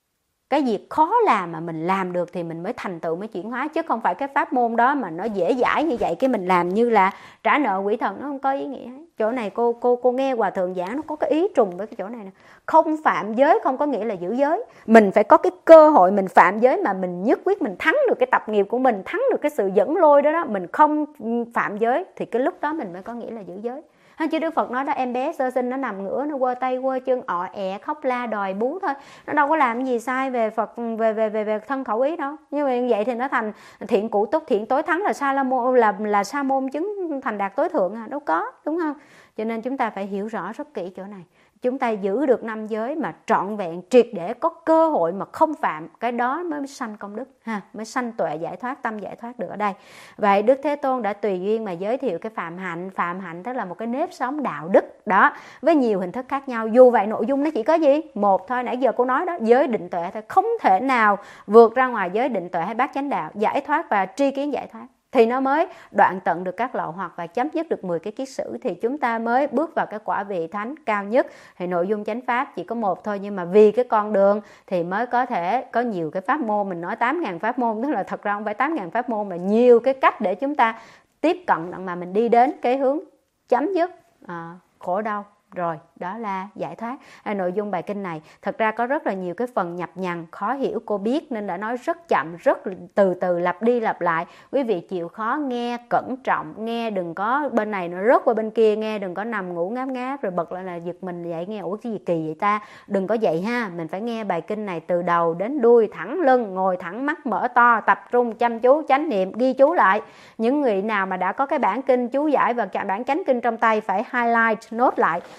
Speaker 1: cái việc khó làm mà mình làm được thì mình mới thành tựu, mới chuyển hóa, chứ không phải cái pháp môn đó mà nó dễ dãi như vậy cái mình làm như là trả nợ quỷ thần, nó không có ý nghĩa. Chỗ này cô cô cô nghe Hòa thượng giảng nó có cái ý trùng với cái chỗ này nè. Không phạm giới không có nghĩa là giữ giới. Mình phải có cái cơ hội mình phạm giới mà mình nhất quyết mình thắng được cái tập nghiệp của mình, thắng được cái sự dẫn lôi đó đó, mình không phạm giới thì cái lúc đó mình mới có nghĩa là giữ giới. Chứ Đức Phật nói đó, em bé sơ sinh nó nằm ngửa, nó quơ tay quơ chân, ọ ẹ khóc la đòi bú thôi, nó đâu có làm gì sai về Phật, về về về về thân khẩu ý đâu. Nhưng mà như vậy thì nó thành thiện cụ túc, thiện tối thắng, là sa la môn, là là sa môn chứng thành đạt tối thượng à, đâu có, đúng không? Cho nên chúng ta phải hiểu rõ rất kỹ chỗ này. Chúng ta giữ được năm giới mà trọn vẹn, triệt để, có cơ hội mà không phạm, cái đó mới sanh công đức ha, mới sanh tuệ giải thoát, tâm giải thoát được ở đây. Vậy Đức Thế Tôn đã tùy duyên mà giới thiệu cái phạm hạnh. Phạm hạnh tức là một cái nếp sống đạo đức đó, với nhiều hình thức khác nhau. Dù vậy nội dung nó chỉ có gì? Một thôi, nãy giờ cô nói đó, giới định tuệ thôi, không thể nào vượt ra ngoài giới định tuệ hay bát chánh đạo, giải thoát và tri kiến giải thoát, thì nó mới đoạn tận được các lậu hoặc và chấm dứt được mười cái kiết sử, thì chúng ta mới bước vào cái quả vị thánh cao nhất. Thì nội dung chánh pháp chỉ có một thôi, nhưng mà vì cái con đường thì mới có thể có nhiều cái pháp môn. Mình nói tám ngàn pháp môn, tức là thật ra không phải tám ngàn pháp môn, mà nhiều cái cách để chúng ta tiếp cận mà mình đi đến cái hướng chấm dứt à, khổ đau. Rồi, đó là giải thoát. À, nội dung bài kinh này thật ra có rất là nhiều cái phần nhập nhằng, khó hiểu, cô biết nên đã nói rất chậm, rất từ từ, lặp đi lặp lại. Quý vị chịu khó nghe, cẩn trọng, nghe đừng có bên này nó rớt qua bên kia, nghe đừng có nằm ngủ ngáp ngáp rồi bật lại là giật mình vậy, nghe ủa cái gì kỳ vậy ta. Đừng có vậy ha, mình phải nghe bài kinh này từ đầu đến đuôi, thẳng lưng, ngồi thẳng, mắt mở to, tập trung, chăm chú, chánh niệm, ghi chú lại. Những người nào mà đã có cái bản kinh chú giải và cả bản chánh kinh trong tay phải highlight, nốt lại.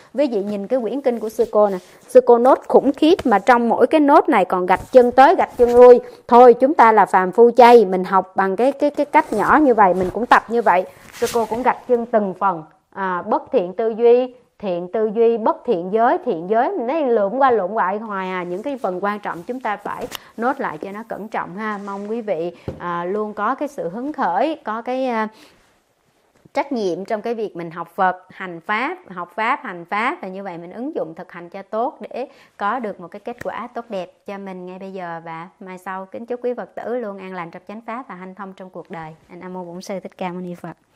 Speaker 1: Quý vị nhìn cái quyển kinh của sư cô nè, sư cô nốt khủng khiếp, mà trong mỗi cái nốt này còn gạch chân tới gạch chân lui. Thôi chúng ta là phàm phu chay, mình học bằng cái cái cái cách nhỏ như vậy, mình cũng tập như vậy. Sư cô cũng gạch chân từng phần, à, bất thiện tư duy, thiện tư duy, bất thiện giới, thiện giới, mình nói lượm qua lộn lại hoài à. Những cái phần quan trọng chúng ta phải nốt lại cho nó cẩn trọng ha. Mong quý vị à, luôn có cái sự hứng khởi, có cái à, trách nhiệm trong cái việc mình học Phật, hành Pháp, học Pháp, hành Pháp, và như vậy mình ứng dụng thực hành cho tốt để có được một cái kết quả tốt đẹp cho mình ngay bây giờ và mai sau. Kính chúc quý Phật tử luôn an lành trong chánh Pháp và hanh thông trong cuộc đời. Nam mô Bổn Sư Thích Ca Mâu Ni Phật.